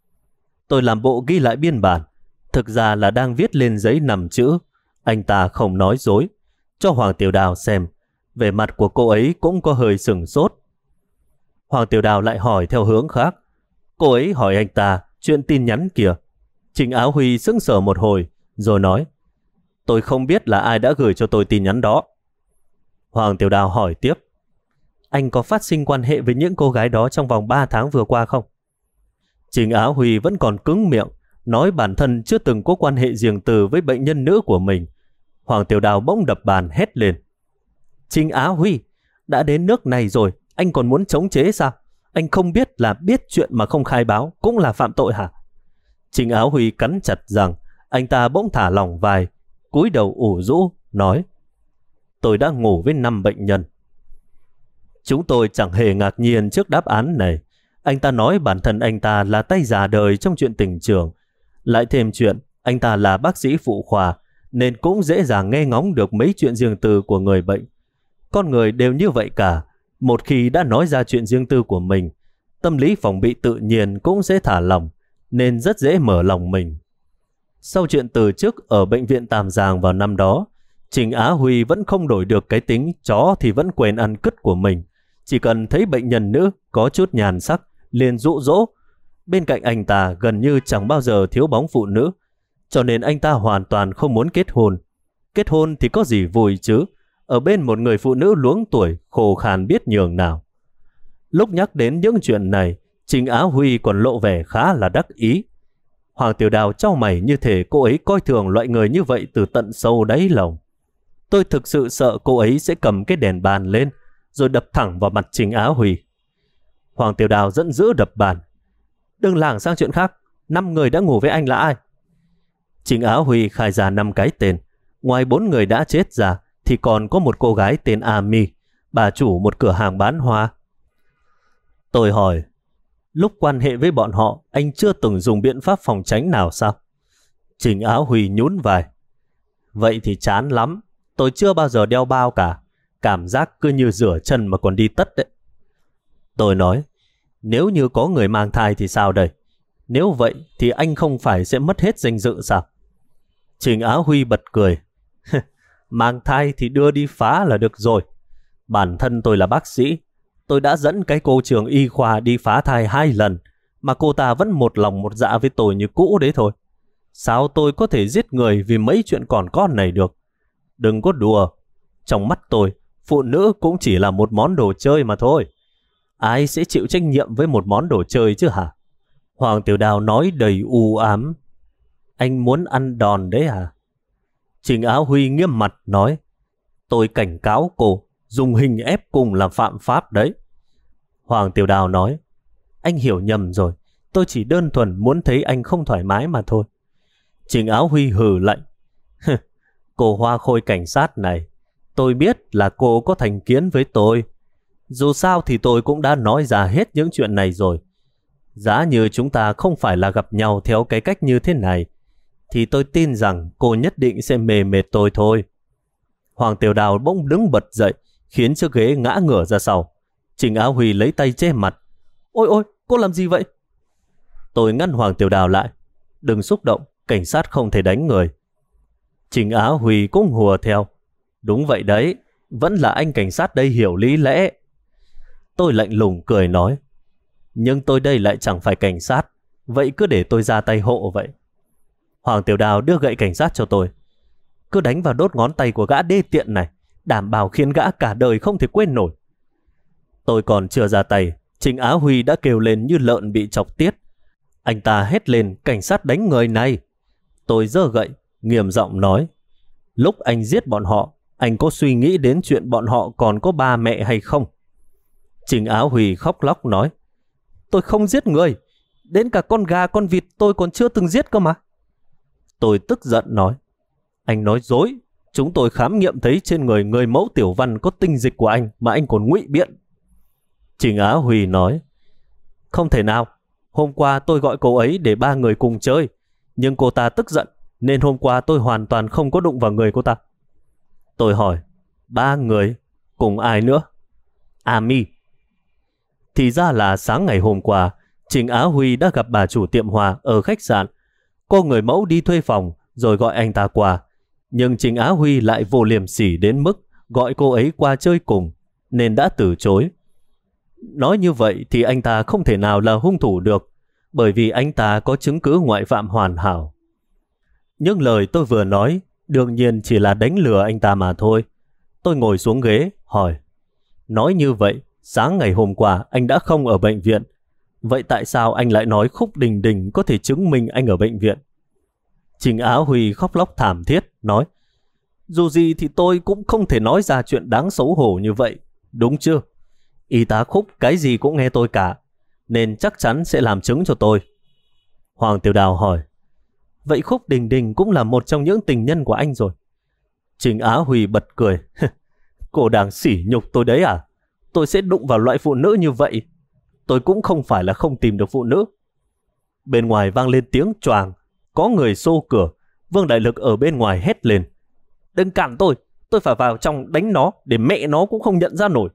Tôi làm bộ ghi lại biên bản, thực ra là đang viết lên giấy 5 chữ. Anh ta không nói dối. Cho Hoàng Tiểu Đào xem, vẻ mặt của cô ấy cũng có hơi sửng sốt. Hoàng Tiểu Đào lại hỏi theo hướng khác. Cô ấy hỏi anh ta chuyện tin nhắn kìa. Trình Á Huy sững sờ một hồi, rồi nói, tôi không biết là ai đã gửi cho tôi tin nhắn đó. Hoàng Tiểu Đào hỏi tiếp, anh có phát sinh quan hệ với những cô gái đó trong vòng 3 tháng vừa qua không? Trình Á Huy vẫn còn cứng miệng, nói bản thân chưa từng có quan hệ riêng tư với bệnh nhân nữ của mình. Hoàng Tiểu Đào bỗng đập bàn hét lên, Trình Á Huy, đã đến nước này rồi, anh còn muốn chống chế sao? Anh không biết là biết chuyện mà không khai báo cũng là phạm tội hả? Trình Á Huy cắn chặt răng, anh ta bỗng thả lỏng vai, cúi đầu ủ rũ, nói, tôi đã ngủ với 5 bệnh nhân. Chúng tôi chẳng hề ngạc nhiên trước đáp án này. Anh ta nói bản thân anh ta là tay già đời trong chuyện tình trường. Lại thêm chuyện anh ta là bác sĩ phụ khoa, nên cũng dễ dàng nghe ngóng được mấy chuyện riêng tư của người bệnh. Con người đều như vậy cả. Một khi đã nói ra chuyện riêng tư của mình, tâm lý phòng bị tự nhiên cũng sẽ thả lỏng, nên rất dễ mở lòng mình. Sau chuyện từ chức ở bệnh viện Tam Giang vào năm đó, Trình Á Huy vẫn không đổi được cái tính chó thì vẫn quên ăn cứt của mình. Chỉ cần thấy bệnh nhân nữ có chút nhàn sắc, liền dụ dỗ. Bên cạnh anh ta gần như chẳng bao giờ thiếu bóng phụ nữ, cho nên anh ta hoàn toàn không muốn kết hôn. Kết hôn thì có gì vui chứ, ở bên một người phụ nữ luống tuổi, khô khan biết nhường nào. Lúc nhắc đến những chuyện này, Trình Á Huy còn lộ vẻ khá là đắc ý. Hoàng Tiểu Đào chau mày như thể cô ấy coi thường loại người như vậy từ tận sâu đáy lòng. Tôi thực sự sợ cô ấy sẽ cầm cái đèn bàn lên, rồi đập thẳng vào mặt Trình Á Huy. Hoàng Tiểu Đào giận dữ đập bàn. Đừng lảng sang chuyện khác, 5 người đã ngủ với anh là ai? Trình Á Huy khai ra 5 cái tên. Ngoài 4 người đã chết ra, thì còn có một cô gái tên Ami, bà chủ một cửa hàng bán hoa. Tôi hỏi, lúc quan hệ với bọn họ, anh chưa từng dùng biện pháp phòng tránh nào sao? Trình Á Huy nhún vai. Vậy thì chán lắm, tôi chưa bao giờ đeo bao cả. Cảm giác cứ như rửa chân mà còn đi tất đấy. Tôi nói, nếu như có người mang thai thì sao đây? Nếu vậy thì anh không phải sẽ mất hết danh dự sao? Trình Á Huy bật cười. Mang thai thì đưa đi phá là được rồi. Bản thân tôi là bác sĩ. Tôi đã dẫn cái cô trường y khoa đi phá thai 2 lần, mà cô ta vẫn một lòng một dạ với tôi như cũ đấy thôi. Sao tôi có thể giết người vì mấy chuyện còn con này được? Đừng có đùa. Trong mắt tôi, phụ nữ cũng chỉ là một món đồ chơi mà thôi. Ai sẽ chịu trách nhiệm với một món đồ chơi chứ hả? Hoàng Tiểu Đào nói đầy u ám. Anh muốn ăn đòn đấy hả? Trình Á Huy nghiêm mặt nói, tôi cảnh cáo cô, dùng hình ép cùng là phạm pháp đấy. Hoàng Tiểu Đào nói, anh hiểu nhầm rồi, tôi chỉ đơn thuần muốn thấy anh không thoải mái mà thôi. Trình Á Huy hừ lạnh. Cô hoa khôi cảnh sát này, tôi biết là cô có thành kiến với tôi. Dù sao thì tôi cũng đã nói ra hết những chuyện này rồi. Giá như chúng ta không phải là gặp nhau theo cái cách như thế này, thì tôi tin rằng cô nhất định sẽ mê mệt tôi thôi. Hoàng Tiểu Đào bỗng đứng bật dậy, khiến chiếc ghế ngã ngửa ra sau. Trình Á Huy lấy tay che mặt. Ôi ôi, cô làm gì vậy? Tôi ngăn Hoàng Tiểu Đào lại. Đừng xúc động, cảnh sát không thể đánh người. Trình Á Huy cũng hùa theo. Đúng vậy đấy, vẫn là anh cảnh sát đây hiểu lý lẽ. Tôi lạnh lùng cười nói, nhưng tôi đây lại chẳng phải cảnh sát, vậy cứ để tôi ra tay hộ vậy. Hoàng Tiểu Đào đưa gậy cảnh sát cho tôi. Cứ đánh vào đốt ngón tay của gã đê tiện này, đảm bảo khiến gã cả đời không thể quên nổi. Tôi còn chưa ra tay, Trình Á Huy đã kêu lên như lợn bị chọc tiết. Anh ta hét lên, cảnh sát đánh người này. Tôi giơ gậy, nghiêm giọng nói, lúc anh giết bọn họ, anh có suy nghĩ đến chuyện bọn họ còn có ba mẹ hay không? Trình Á Huy khóc lóc nói, tôi không giết người, đến cả con gà con vịt tôi còn chưa từng giết cơ mà. Tôi tức giận nói, anh nói dối, chúng tôi khám nghiệm thấy trên người người mẫu Tiểu Văn có tinh dịch của anh mà anh còn ngụy biện. Trình Á Huy nói, không thể nào, hôm qua tôi gọi cô ấy để ba người cùng chơi, nhưng cô ta tức giận nên hôm qua tôi hoàn toàn không có đụng vào người cô ta. Tôi hỏi, ba người? Cùng ai nữa? Mi. Thì ra là sáng ngày hôm qua, Trình Á Huy đã gặp bà chủ tiệm hoa ở khách sạn. Cô người mẫu đi thuê phòng rồi gọi anh ta qua. Nhưng Trình Á Huy lại vô liêm sỉ đến mức gọi cô ấy qua chơi cùng, nên đã từ chối. Nói như vậy thì anh ta không thể nào là hung thủ được, bởi vì anh ta có chứng cứ ngoại phạm hoàn hảo. Nhưng lời tôi vừa nói đương nhiên chỉ là đánh lừa anh ta mà thôi. Tôi ngồi xuống ghế hỏi, nói như vậy sáng ngày hôm qua anh đã không ở bệnh viện, vậy tại sao anh lại nói Khúc Đình Đình có thể chứng minh anh ở bệnh viện? Trình Á Huy khóc lóc thảm thiết nói, dù gì thì tôi cũng không thể nói ra chuyện đáng xấu hổ như vậy, đúng chưa? Y tá Khúc cái gì cũng nghe tôi cả, nên chắc chắn sẽ làm chứng cho tôi. Hoàng Tiểu Đào hỏi, vậy Khúc Đình Đình cũng là một trong những tình nhân của anh rồi? Trình Á Huy bật cười. Cô đang sỉ nhục tôi đấy à? Tôi sẽ đụng vào loại phụ nữ như vậy? Tôi cũng không phải là không tìm được phụ nữ. Bên ngoài vang lên tiếng choàng, có người xô cửa. Vương Đại Lực ở bên ngoài hét lên, đừng cản tôi phải vào trong đánh nó để mẹ nó cũng không nhận ra nổi.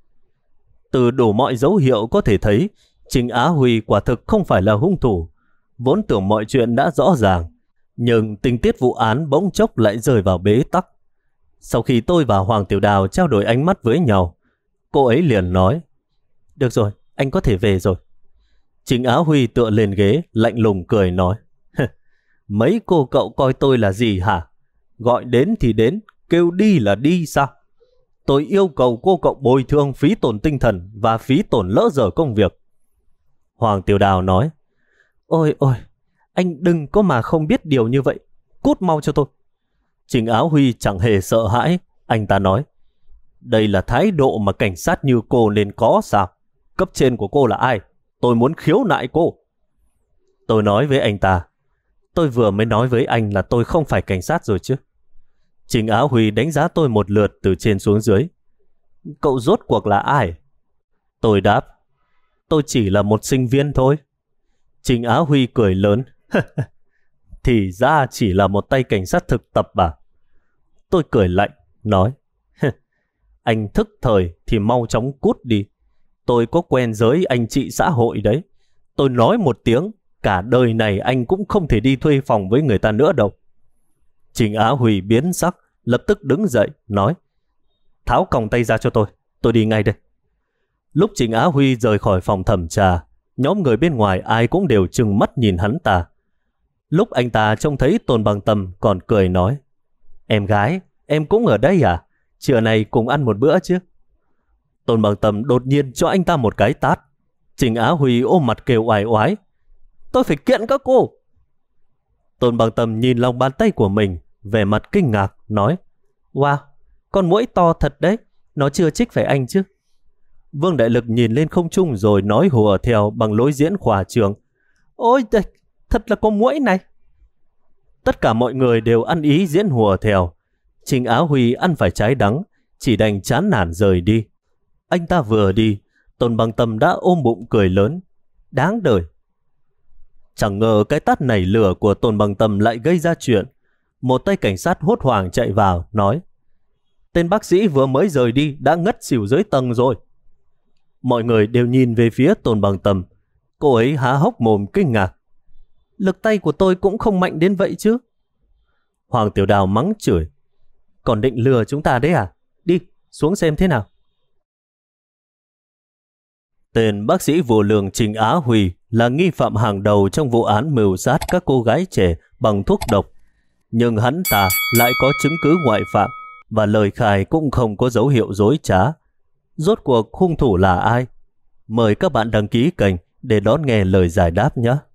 Từ đủ mọi dấu hiệu có thể thấy Trình Á Huy quả thực không phải là hung thủ. Vốn tưởng mọi chuyện đã rõ ràng, nhưng tình tiết vụ án bỗng chốc lại rơi vào bế tắc. Sau khi tôi và Hoàng Tiểu Đào trao đổi ánh mắt với nhau, cô ấy liền nói, được rồi, anh có thể về rồi. Trình Á Huy tựa lên ghế, lạnh lùng cười nói, mấy cô cậu coi tôi là gì hả? Gọi đến thì đến, kêu đi là đi sao? Tôi yêu cầu cô cậu bồi thường phí tổn tinh thần và phí tổn lỡ dở công việc. Hoàng Tiểu Đào nói, ôi ôi, anh đừng có mà không biết điều như vậy, cút mau cho tôi. Trình Á Huy chẳng hề sợ hãi, anh ta nói, đây là thái độ mà cảnh sát như cô nên có sao? Cấp trên của cô là ai? Tôi muốn khiếu nại cô. Tôi nói với anh ta, tôi vừa mới nói với anh là tôi không phải cảnh sát rồi chứ. Trình Á Huy đánh giá tôi một lượt từ trên xuống dưới. Cậu rốt cuộc là ai? Tôi đáp, tôi chỉ là một sinh viên thôi. Trình Á Huy cười lớn. Thì ra chỉ là một tay cảnh sát thực tập à? Tôi cười lạnh, nói, anh thức thời thì mau chóng cút đi. Tôi có quen giới anh chị xã hội đấy. Tôi nói một tiếng, cả đời này anh cũng không thể đi thuê phòng với người ta nữa đâu. Trình Á Huy biến sắc, lập tức đứng dậy, nói, tháo còng tay ra cho tôi đi ngay đây. Lúc Trình Á Huy rời khỏi phòng thẩm tra, nhóm người bên ngoài ai cũng đều trừng mắt nhìn hắn ta. Lúc anh ta trông thấy Tôn Bằng Tâm còn cười nói, em gái, em cũng ở đây à? Trưa nay cùng ăn một bữa chứ? Tôn Bằng Tâm đột nhiên cho anh ta một cái tát. Trình Á Huy ôm mặt kêu oai oái, tôi phải kiện các cô. Tôn Bằng Tâm nhìn lòng bàn tay của mình, vẻ mặt kinh ngạc, nói, wow, con muỗi to thật đấy, nó chưa chích phải anh chứ? Vương Đại Lực nhìn lên không trung rồi nói hùa theo bằng lối diễn khoa trương, ôi trời, thật là con muỗi này. Tất cả mọi người đều ăn ý diễn hùa theo. Trình Á Huy ăn phải trái đắng, chỉ đành chán nản rời đi. Anh ta vừa đi, Tôn Bằng Tâm đã ôm bụng cười lớn, đáng đời. Chẳng ngờ cái tát nảy lửa của Tôn Bằng Tâm lại gây ra chuyện. Một tay cảnh sát hốt hoảng chạy vào, nói, tên bác sĩ vừa mới rời đi đã ngất xỉu dưới tầng rồi. Mọi người đều nhìn về phía Tôn Bằng Tâm. Cô ấy há hốc mồm kinh ngạc, lực tay của tôi cũng không mạnh đến vậy chứ. Hoàng Tiểu Đào mắng chửi, còn định lừa chúng ta đấy à? Đi, xuống xem thế nào. Tên bác sĩ vô lương Trình Á Huy là nghi phạm hàng đầu trong vụ án mưu sát các cô gái trẻ bằng thuốc độc. Nhưng hắn ta lại có chứng cứ ngoại phạm và lời khai cũng không có dấu hiệu dối trá. Rốt cuộc hung thủ là ai? Mời các bạn đăng ký kênh để đón nghe lời giải đáp nhé.